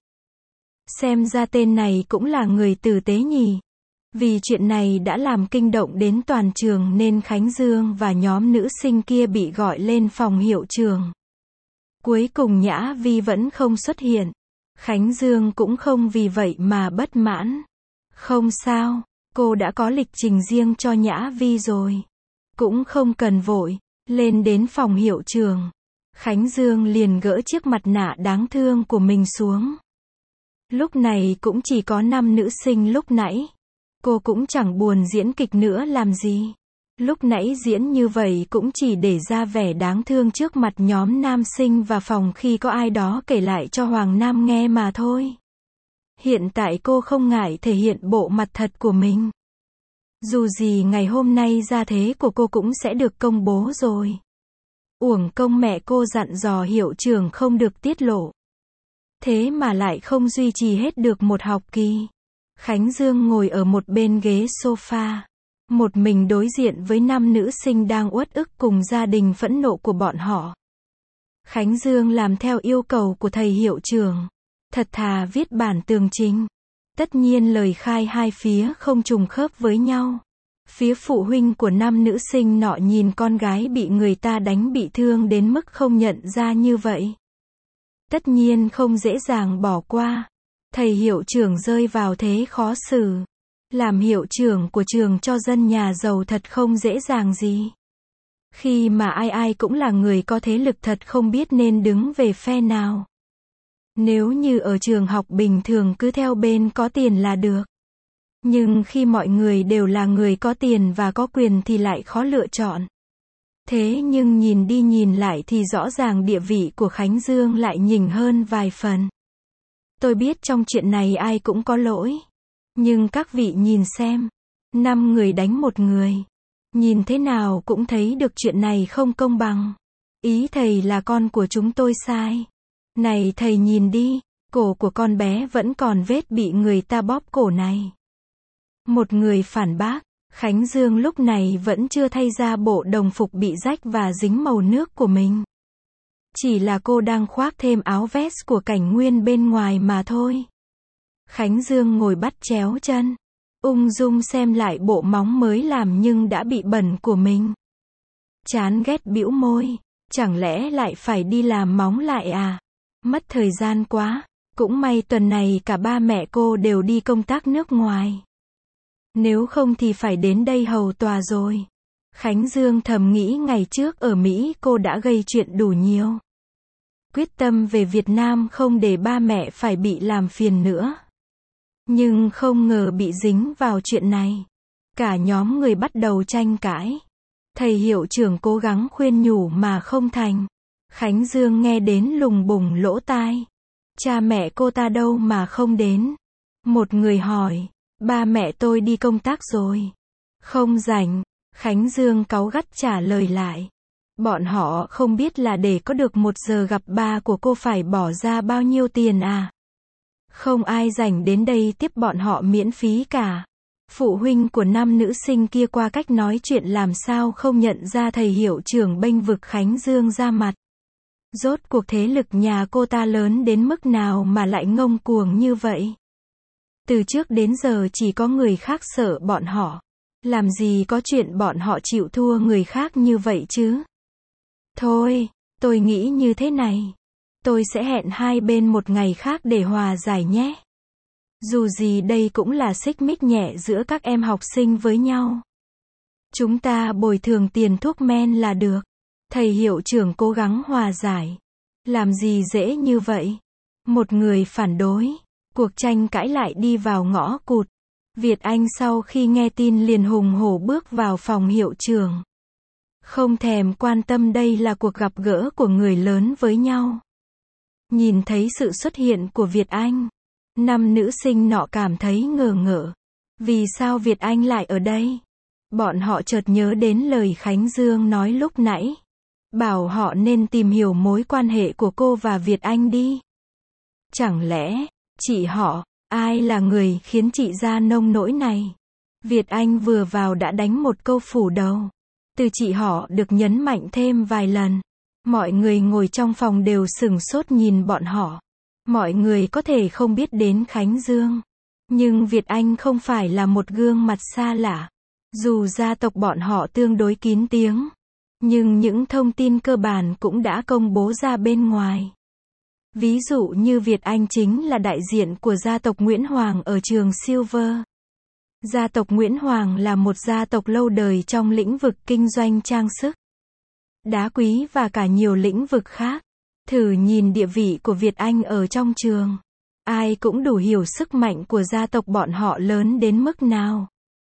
Xem ra tên này cũng là người tử tế nhỉ. Vì chuyện này đã làm kinh động đến toàn trường nên Khánh Dương và nhóm nữ sinh kia bị gọi lên phòng hiệu trưởng. Cuối cùng Nhã Vi vẫn không xuất hiện. Khánh Dương cũng không vì vậy mà bất mãn. Không sao, cô đã có lịch trình riêng cho Nhã Vi rồi. Cũng không cần vội. Lên đến phòng hiệu trưởng, Khánh Dương liền gỡ chiếc mặt nạ đáng thương của mình xuống. Lúc này cũng chỉ có 5 nữ sinh lúc nãy. Cô cũng chẳng buồn diễn kịch nữa làm gì. Lúc nãy diễn như vậy cũng chỉ để ra vẻ đáng thương trước mặt nhóm nam sinh và phòng khi có ai đó kể lại cho Hoàng Nam nghe mà thôi. Hiện tại cô không ngại thể hiện bộ mặt thật của mình. Dù gì ngày hôm nay gia thế của cô cũng sẽ được công bố rồi. Uổng công mẹ cô dặn dò hiệu trưởng không được tiết lộ. Thế mà lại không duy trì hết được một học kỳ. Khánh Dương ngồi ở một bên ghế sofa. Một mình đối diện với 5 nữ sinh đang uất ức cùng gia đình phẫn nộ của bọn họ. Khánh Dương làm theo yêu cầu của thầy hiệu trưởng. Thật thà viết bản tường trình. Tất nhiên lời khai hai phía không trùng khớp với nhau. Phía phụ huynh của 5 nữ sinh nọ nhìn con gái bị người ta đánh bị thương đến mức không nhận ra như vậy. Tất nhiên không dễ dàng bỏ qua. Thầy hiệu trưởng rơi vào thế khó xử. Làm hiệu trưởng của trường cho dân nhà giàu thật không dễ dàng gì. Khi mà ai ai cũng là người có thế lực thật không biết nên đứng về phe nào. Nếu như ở trường học bình thường cứ theo bên có tiền là được. Nhưng khi mọi người đều là người có tiền và có quyền thì lại khó lựa chọn. Thế nhưng nhìn đi nhìn lại thì rõ ràng địa vị của Khánh Dương lại nhỉnh hơn vài phần. Tôi biết trong chuyện này ai cũng có lỗi. Nhưng các vị nhìn xem. 5 người đánh một người. Nhìn thế nào cũng thấy được chuyện này không công bằng. Ý thầy là con của chúng tôi sai. Này thầy nhìn đi, cổ của con bé vẫn còn vết bị người ta bóp cổ này. Một người phản bác, Khánh Dương lúc này vẫn chưa thay ra bộ đồng phục bị rách và dính màu nước của mình. Chỉ là cô đang khoác thêm áo vest của Cảnh Nguyên bên ngoài mà thôi. Khánh Dương ngồi bắt chéo chân, ung dung xem lại bộ móng mới làm nhưng đã bị bẩn của mình. Chán ghét bĩu môi, chẳng lẽ lại phải đi làm móng lại à? Mất thời gian quá, cũng may tuần này cả ba mẹ cô đều đi công tác nước ngoài. Nếu không thì phải đến đây hầu tòa rồi. Khánh Dương thầm nghĩ ngày trước ở Mỹ cô đã gây chuyện đủ nhiều. Quyết tâm về Việt Nam không để ba mẹ phải bị làm phiền nữa. Nhưng không ngờ bị dính vào chuyện này. Cả nhóm người bắt đầu tranh cãi. Thầy hiệu trưởng cố gắng khuyên nhủ mà không thành. Khánh Dương nghe đến lùng bùng lỗ tai. Cha mẹ cô ta đâu mà không đến? Một người hỏi. Ba mẹ tôi đi công tác rồi. Không rảnh. Khánh Dương cáu gắt trả lời lại. Bọn họ không biết là để có được 1 giờ gặp ba của cô phải bỏ ra bao nhiêu tiền à? Không ai rảnh đến đây tiếp bọn họ miễn phí cả. Phụ huynh của 5 nữ sinh kia qua cách nói chuyện làm sao không nhận ra thầy hiệu trưởng bênh vực Khánh Dương ra mặt. Rốt cuộc thế lực nhà cô ta lớn đến mức nào mà lại ngông cuồng như vậy? Từ trước đến giờ chỉ có người khác sợ bọn họ. Làm gì có chuyện bọn họ chịu thua người khác như vậy chứ? Thôi, tôi nghĩ như thế này. Tôi sẽ hẹn hai bên một ngày khác để hòa giải nhé. Dù gì đây cũng là xích mích nhẹ giữa các em học sinh với nhau. Chúng ta bồi thường tiền thuốc men là được. Thầy hiệu trưởng cố gắng hòa giải. Làm gì dễ như vậy? Một người phản đối. Cuộc tranh cãi lại đi vào ngõ cụt. Việt Anh sau khi nghe tin liền hùng hổ bước vào phòng hiệu trưởng. Không thèm quan tâm đây là cuộc gặp gỡ của người lớn với nhau. Nhìn thấy sự xuất hiện của Việt Anh, 5 nữ sinh nọ cảm thấy ngờ ngợ. Vì sao Việt Anh lại ở đây? Bọn họ chợt nhớ đến lời Khánh Dương nói lúc nãy. Bảo họ nên tìm hiểu mối quan hệ của cô và Việt Anh đi. Chẳng lẽ, chị họ, ai là người khiến chị ra nông nỗi này? Việt Anh vừa vào đã đánh một câu phủ đầu. Từ chị họ được nhấn mạnh thêm vài lần. Mọi người ngồi trong phòng đều sửng sốt nhìn bọn họ. Mọi người có thể không biết đến Khánh Dương. Nhưng Việt Anh không phải là một gương mặt xa lạ. Dù gia tộc bọn họ tương đối kín tiếng. Nhưng những thông tin cơ bản cũng đã công bố ra bên ngoài. Ví dụ như Việt Anh chính là đại diện của gia tộc Nguyễn Hoàng ở trường Silver. Gia tộc Nguyễn Hoàng là một gia tộc lâu đời trong lĩnh vực kinh doanh trang sức, đá quý và cả nhiều lĩnh vực khác. Thử nhìn địa vị của Việt Anh ở trong trường. Ai cũng đủ hiểu sức mạnh của gia tộc bọn họ lớn đến mức nào.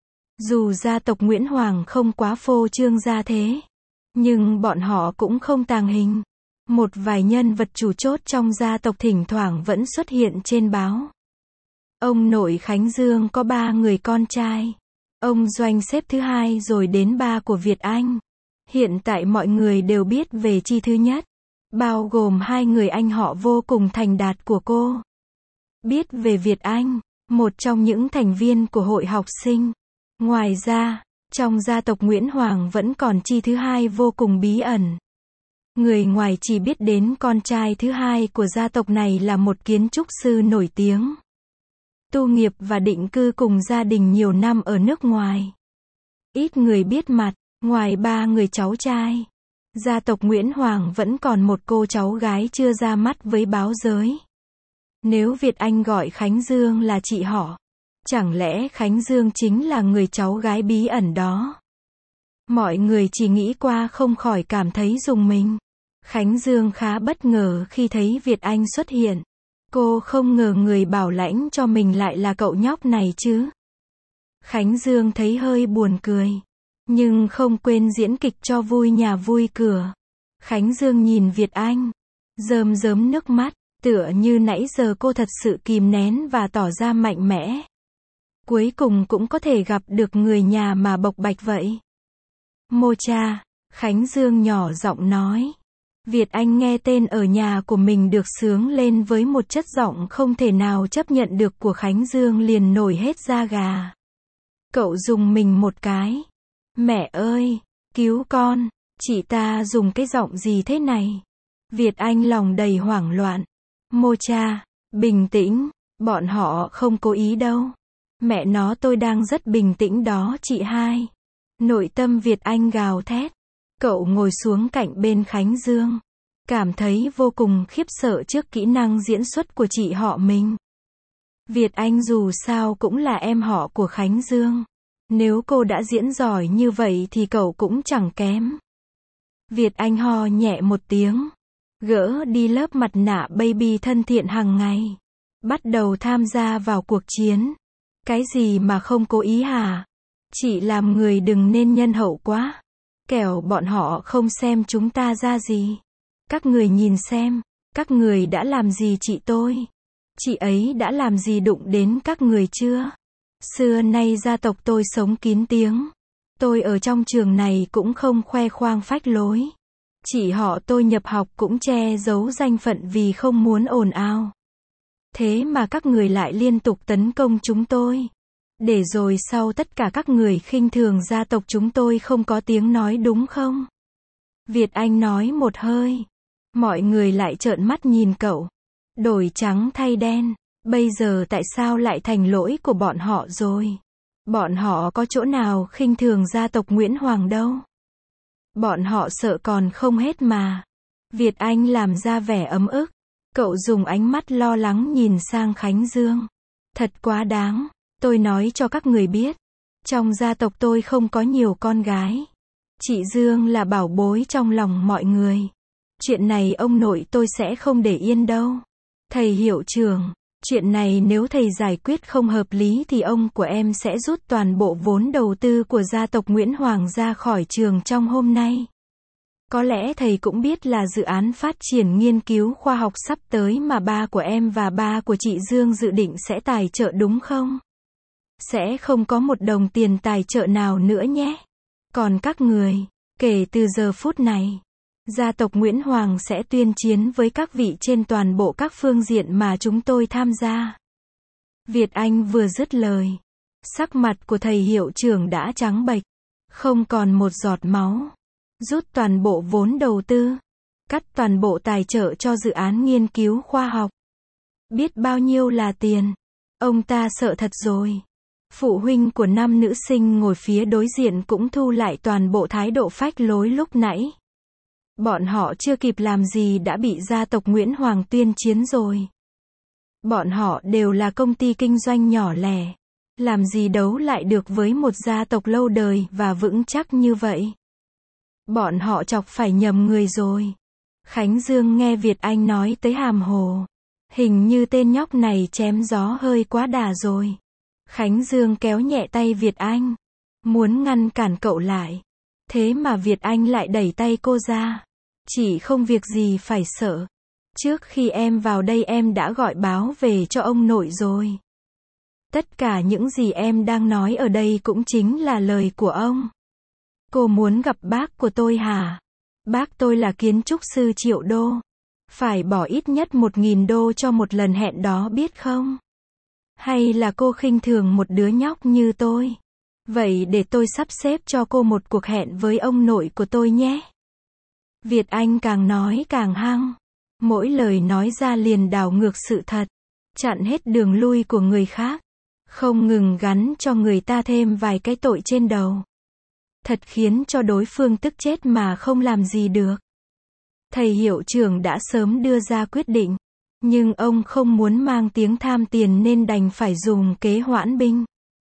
Dù gia tộc Nguyễn Hoàng không quá phô trương ra thế, nhưng bọn họ cũng không tàng hình. Một vài nhân vật chủ chốt trong gia tộc thỉnh thoảng vẫn xuất hiện trên báo. Ông nội Khánh Dương có 3 người con trai. Ông Doanh xếp thứ 2 rồi đến 3 của Việt Anh. Hiện tại mọi người đều biết về chi thứ nhất, bao gồm 2 người anh họ vô cùng thành đạt của cô. Biết về Việt Anh, một trong những thành viên của hội học sinh. Ngoài ra, trong gia tộc Nguyễn Hoàng vẫn còn chi thứ 2 vô cùng bí ẩn. Người ngoài chỉ biết đến con trai thứ 2 của gia tộc này là một kiến trúc sư nổi tiếng. Tu nghiệp và định cư cùng gia đình nhiều năm ở nước ngoài. Ít người biết mặt, ngoài 3 người cháu trai. Gia tộc Nguyễn Hoàng vẫn còn một cô cháu gái chưa ra mắt với báo giới. Nếu Việt Anh gọi Khánh Dương là chị họ, chẳng lẽ Khánh Dương chính là người cháu gái bí ẩn đó? Mọi người chỉ nghĩ qua không khỏi cảm thấy rùng mình. Khánh Dương khá bất ngờ khi thấy Việt Anh xuất hiện. Cô không ngờ người bảo lãnh cho mình lại là cậu nhóc này chứ. Khánh Dương thấy hơi buồn cười, nhưng không quên diễn kịch cho vui nhà vui cửa. Khánh Dương nhìn Việt Anh, rơm rớm nước mắt, tựa như nãy giờ cô thật sự kìm nén và tỏ ra mạnh mẽ. Cuối cùng cũng có thể gặp được người nhà mà bộc bạch vậy. Mocha, Khánh Dương nhỏ giọng nói. Việt Anh nghe tên ở nhà của mình được xướng lên với một chất giọng không thể nào chấp nhận được của Khánh Dương liền nổi hết da gà. Cậu dùng mình một cái. Mẹ ơi, cứu con, chị ta dùng cái giọng gì thế này? Việt Anh lòng đầy hoảng loạn. Mocha, bình tĩnh, bọn họ không cố ý đâu. Mẹ nó tôi đang rất bình tĩnh đó chị hai. Nội tâm Việt Anh gào thét. Cậu ngồi xuống cạnh bên Khánh Dương, cảm thấy vô cùng khiếp sợ trước kỹ năng diễn xuất của chị họ mình. Việt Anh dù sao cũng là em họ của Khánh Dương. Nếu cô đã diễn giỏi như vậy thì cậu cũng chẳng kém. Việt Anh ho nhẹ một tiếng, gỡ đi lớp mặt nạ baby thân thiện hàng ngày, bắt đầu tham gia vào cuộc chiến. Cái gì mà không cố ý hả? Chị làm người đừng nên nhân hậu quá. Kẻo bọn họ không xem chúng ta ra gì. Các người nhìn xem, các người đã làm gì chị tôi? Chị ấy đã làm gì đụng đến các người chưa? Xưa nay gia tộc tôi sống kín tiếng. Tôi ở trong trường này cũng không khoe khoang phách lối. Chị họ tôi nhập học cũng che giấu danh phận vì không muốn ồn ào. Thế mà các người lại liên tục tấn công chúng tôi. Để rồi sau tất cả các người khinh thường gia tộc chúng tôi không có tiếng nói đúng không? Việt Anh nói một hơi. Mọi người lại trợn mắt nhìn cậu. Đổi trắng thay đen. Bây giờ tại sao lại thành lỗi của bọn họ rồi? Bọn họ có chỗ nào khinh thường gia tộc Nguyễn Hoàng đâu? Bọn họ sợ còn không hết mà. Việt Anh làm ra vẻ ấm ức. Cậu dùng ánh mắt lo lắng nhìn sang Khánh Dương. Thật quá đáng. Tôi nói cho các người biết. Trong gia tộc tôi không có nhiều con gái. Chị Dương là bảo bối trong lòng mọi người. Chuyện này ông nội tôi sẽ không để yên đâu. Thầy hiệu trưởng, chuyện này nếu thầy giải quyết không hợp lý thì ông của em sẽ rút toàn bộ vốn đầu tư của gia tộc Nguyễn Hoàng ra khỏi trường trong hôm nay. Có lẽ thầy cũng biết là dự án phát triển nghiên cứu khoa học sắp tới mà ba của em và ba của chị Dương dự định sẽ tài trợ đúng không? Sẽ không có một đồng tiền tài trợ nào nữa nhé. Còn các người, kể từ giờ phút này, gia tộc Nguyễn Hoàng sẽ tuyên chiến với các vị trên toàn bộ các phương diện mà chúng tôi tham gia. Việt Anh vừa dứt lời, sắc mặt của thầy hiệu trưởng đã trắng bệch, không còn một giọt máu. Rút toàn bộ vốn đầu tư, cắt toàn bộ tài trợ cho dự án nghiên cứu khoa học. Biết bao nhiêu là tiền. Ông ta sợ thật rồi. Phụ huynh của năm nữ sinh ngồi phía đối diện cũng thu lại toàn bộ thái độ phách lối lúc nãy. Bọn họ chưa kịp làm gì đã bị gia tộc Nguyễn Hoàng tuyên chiến rồi. Bọn họ đều là công ty kinh doanh nhỏ lẻ. Làm gì đấu lại được với một gia tộc lâu đời và vững chắc như vậy. Bọn họ chọc phải nhầm người rồi. Khánh Dương nghe Việt Anh nói tới hàm hồ. Hình như tên nhóc này chém gió hơi quá đà rồi. Khánh Dương kéo nhẹ tay Việt Anh, muốn ngăn cản cậu lại. Thế mà Việt Anh lại đẩy tay cô ra. Chị không việc gì phải sợ. Trước khi em vào đây em đã gọi báo về cho ông nội rồi. Tất cả những gì em đang nói ở đây cũng chính là lời của ông. Cô muốn gặp bác của tôi hả? Bác tôi là kiến trúc sư triệu đô. Phải bỏ ít nhất 1.000 đô cho một lần hẹn đó biết không? Hay là cô khinh thường một đứa nhóc như tôi? Vậy để tôi sắp xếp cho cô một cuộc hẹn với ông nội của tôi nhé. Việt Anh càng nói càng hăng. Mỗi lời nói ra liền đảo ngược sự thật. Chặn hết đường lui của người khác. Không ngừng gắn cho người ta thêm vài cái tội trên đầu. Thật khiến cho đối phương tức chết mà không làm gì được. Thầy hiệu trưởng đã sớm đưa ra quyết định. Nhưng ông không muốn mang tiếng tham tiền nên đành phải dùng kế hoãn binh.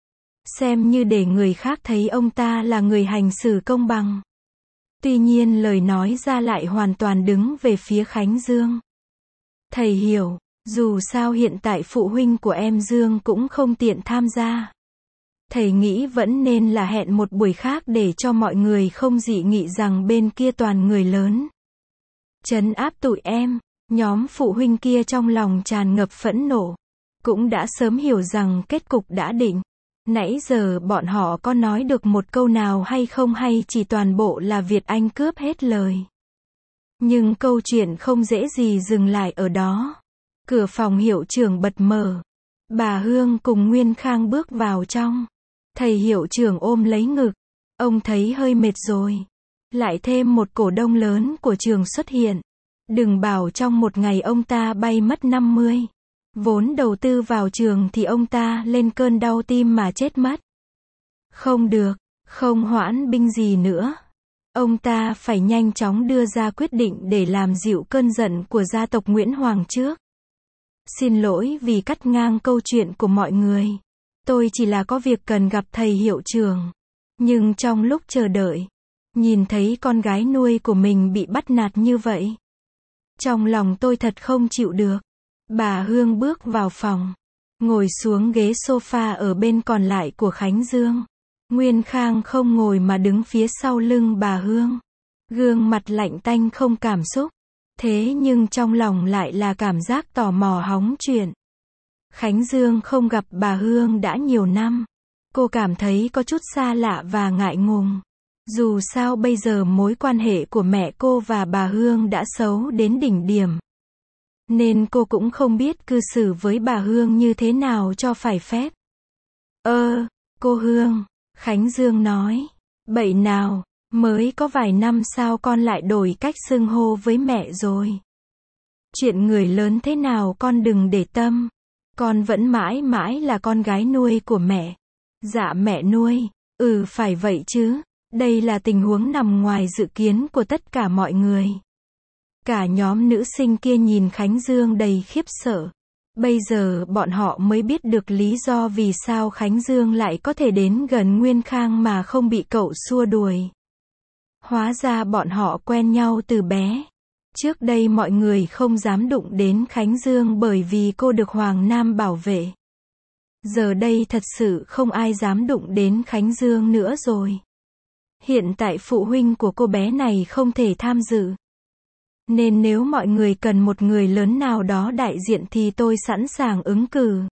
Xem như để người khác thấy ông ta là người hành xử công bằng. Tuy nhiên lời nói ra lại hoàn toàn đứng về phía Khánh Dương. Thầy hiểu, Dù sao hiện tại phụ huynh của em Dương cũng không tiện tham gia. Thầy nghĩ vẫn nên là hẹn một buổi khác để cho mọi người không dị nghị rằng bên kia toàn người lớn. Trấn áp tụi em, nhóm phụ huynh kia trong lòng tràn ngập phẫn nộ. Cũng đã sớm hiểu rằng kết cục đã định. Nãy giờ bọn họ có nói được một câu nào hay không, hay chỉ toàn bộ là Việt Anh cướp hết lời. Nhưng câu chuyện không dễ gì dừng lại ở đó. Cửa phòng hiệu trưởng bật mở. Bà Hương cùng Nguyên Khang bước vào trong. Thầy hiệu trưởng ôm lấy ngực. Ông thấy hơi mệt rồi. Lại thêm một cổ đông lớn của trường xuất hiện. Đừng bảo trong một ngày ông ta bay mất 50. Vốn đầu tư vào trường thì ông ta lên cơn đau tim mà chết mất. Không được, không hoãn binh gì nữa. Ông ta phải nhanh chóng đưa ra quyết định để làm dịu cơn giận của gia tộc Nguyễn Hoàng trước. Xin lỗi vì cắt ngang câu chuyện của mọi người. Tôi chỉ là có việc cần gặp thầy hiệu trưởng. Nhưng trong lúc chờ đợi, nhìn thấy con gái nuôi của mình bị bắt nạt như vậy, trong lòng tôi thật không chịu được. Bà Hương bước vào phòng, ngồi xuống ghế sofa ở bên còn lại của Khánh Dương. Nguyên Khang không ngồi mà đứng phía sau lưng bà Hương. Gương mặt lạnh tanh không cảm xúc. Thế nhưng trong lòng lại là cảm giác tò mò hóng chuyện. Khánh Dương không gặp bà Hương đã nhiều năm. Cô cảm thấy có chút xa lạ và ngại ngùng. Dù sao bây giờ mối quan hệ của mẹ cô và bà Hương đã xấu đến đỉnh điểm. Nên cô cũng không biết cư xử với bà Hương như thế nào cho phải phép. Cô Hương, Khánh Dương nói. Bậy nào, mới có vài năm sao con lại đổi cách xưng hô với mẹ rồi. Chuyện người lớn thế nào con đừng để tâm. Con vẫn mãi mãi là con gái nuôi của mẹ. Dạ mẹ nuôi, phải vậy chứ. Đây là tình huống nằm ngoài dự kiến của tất cả mọi người. Cả nhóm nữ sinh kia nhìn Khánh Dương đầy khiếp sợ. Bây giờ bọn họ mới biết được lý do vì sao Khánh Dương lại có thể đến gần Nguyên Khang mà không bị cậu xua đuổi. Hóa ra bọn họ quen nhau từ bé. Trước đây mọi người không dám đụng đến Khánh Dương bởi vì cô được Hoàng Nam bảo vệ. Giờ đây thật sự không ai dám đụng đến Khánh Dương nữa rồi. Hiện tại phụ huynh của cô bé này không thể tham dự. Nên nếu mọi người cần một người lớn nào đó đại diện thì tôi sẵn sàng ứng cử.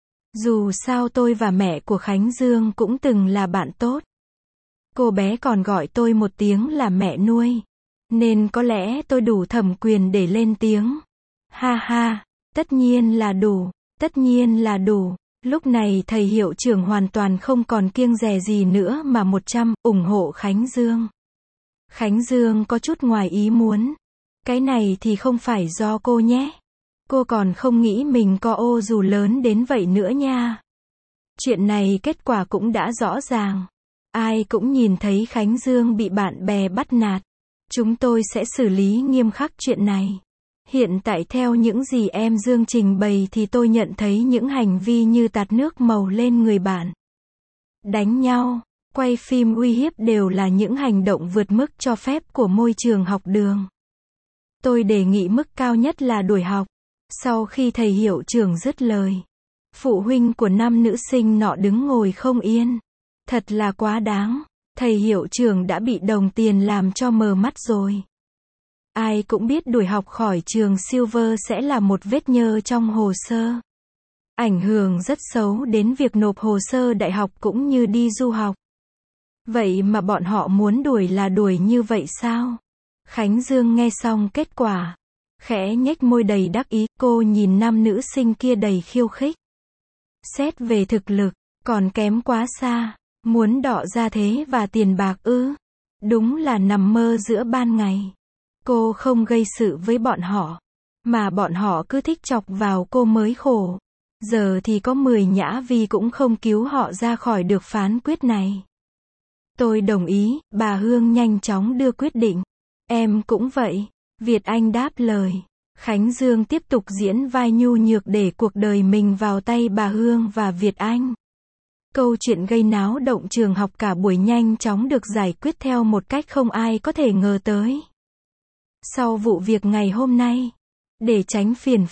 Dù sao tôi và mẹ của Khánh Dương cũng từng là bạn tốt. Cô bé còn gọi tôi một tiếng là mẹ nuôi. Nên có lẽ tôi đủ thẩm quyền để lên tiếng. Ha ha, tất nhiên là đủ, tất nhiên là đủ. Lúc này thầy hiệu trưởng hoàn toàn không còn kiêng dè gì nữa mà 100 ủng hộ Khánh Dương. Khánh Dương có chút ngoài ý muốn. Cái này thì không phải do cô nhé. Cô còn không nghĩ mình có ô dù lớn đến vậy nữa nha. Chuyện này kết quả cũng đã rõ ràng. Ai cũng nhìn thấy Khánh Dương bị bạn bè bắt nạt. Chúng tôi sẽ xử lý nghiêm khắc chuyện này. Hiện tại theo những gì em Dương trình bày thì tôi nhận thấy những hành vi như tạt nước màu lên người bạn, đánh nhau, quay phim uy hiếp đều là những hành động vượt mức cho phép của môi trường học đường. Tôi đề nghị mức cao nhất là đuổi học. Sau khi thầy hiệu trưởng dứt lời, phụ huynh của nam nữ sinh nọ đứng ngồi không yên. Thật là quá đáng. Thầy hiệu trưởng đã bị đồng tiền làm cho mờ mắt rồi. Ai cũng biết đuổi học khỏi trường Silver sẽ là một vết nhơ trong hồ sơ. Ảnh hưởng rất xấu đến việc nộp hồ sơ đại học cũng như đi du học. Vậy mà bọn họ muốn đuổi là đuổi như vậy sao? Khánh Dương nghe xong kết quả, khẽ nhếch môi đầy đắc ý, cô nhìn nam nữ sinh kia đầy khiêu khích. Xét về thực lực, còn kém quá xa, muốn đọ ra thế và tiền bạc ư? Đúng là nằm mơ giữa ban ngày. Cô không gây sự với bọn họ, mà bọn họ cứ thích chọc vào cô mới khổ. Giờ thì có 10 Nhã Vi cũng không cứu họ ra khỏi được phán quyết này. Tôi đồng ý, bà Hương nhanh chóng đưa quyết định. Em cũng vậy, Việt Anh đáp lời. Khánh Dương tiếp tục diễn vai nhu nhược để cuộc đời mình vào tay bà Hương và Việt Anh. Câu chuyện gây náo động trường học cả buổi nhanh chóng được giải quyết theo một cách không ai có thể ngờ tới. Sau vụ việc ngày hôm nay, để tránh phiền phức,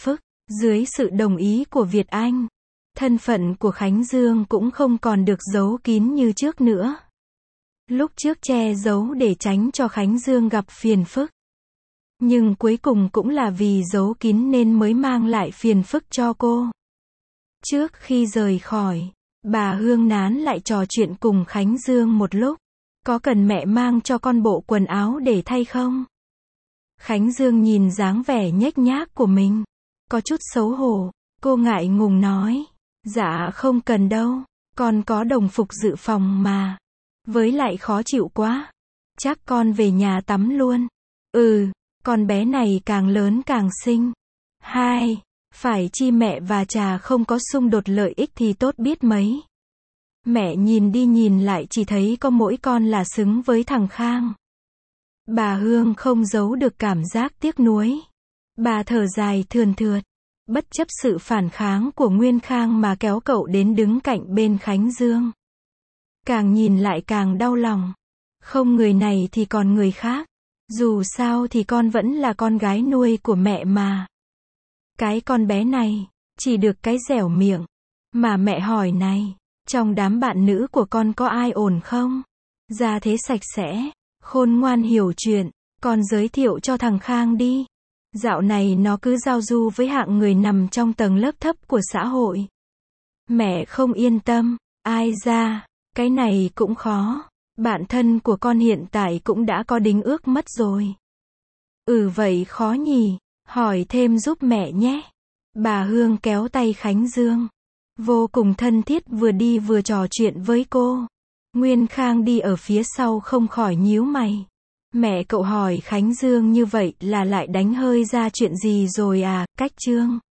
Dưới sự đồng ý của Việt Anh, thân phận của Khánh Dương cũng không còn được giấu kín như trước nữa. Lúc trước che giấu để tránh cho Khánh Dương gặp phiền phức. Nhưng cuối cùng cũng là vì giấu kín nên mới mang lại phiền phức cho cô. Trước khi rời khỏi, bà Hương Nán lại trò chuyện cùng Khánh Dương một lúc. Có cần mẹ mang cho con bộ quần áo để thay không? Khánh Dương nhìn dáng vẻ nhếch nhác của mình, có chút xấu hổ. Cô ngại ngùng nói, dạ không cần đâu, con có đồng phục dự phòng mà. Với lại khó chịu quá. Chắc con về nhà tắm luôn. Con bé này càng lớn càng xinh. Hai, phải chi mẹ và Trà không có xung đột lợi ích thì tốt biết mấy. Mẹ nhìn đi nhìn lại chỉ thấy có mỗi con là xứng với thằng Khang. Bà Hương không giấu được cảm giác tiếc nuối. Bà thở dài thườn thượt, bất chấp sự phản kháng của Nguyên Khang mà kéo cậu đến đứng cạnh bên Khánh Dương. Càng nhìn lại càng đau lòng. Không người này thì còn người khác. Dù sao thì con vẫn là con gái nuôi của mẹ mà. Cái con bé này, chỉ được cái dẻo miệng. Mà mẹ hỏi này, trong đám bạn nữ của con có ai ổn không? Ra thế sạch sẽ, khôn ngoan hiểu chuyện, con giới thiệu cho thằng Khang đi. Dạo này nó cứ giao du với hạng người nằm trong tầng lớp thấp của xã hội. Mẹ không yên tâm, ai ra, cái này cũng khó. Bạn thân của con hiện tại cũng đã có đính ước mất rồi. Vậy khó nhỉ, hỏi thêm giúp mẹ nhé. Bà Hương kéo tay Khánh Dương. Vô cùng thân thiết vừa đi vừa trò chuyện với cô. Nguyên Khang đi ở phía sau không khỏi nhíu mày. Mẹ cậu hỏi Khánh Dương như vậy là lại đánh hơi ra chuyện gì rồi à, Cách Trương?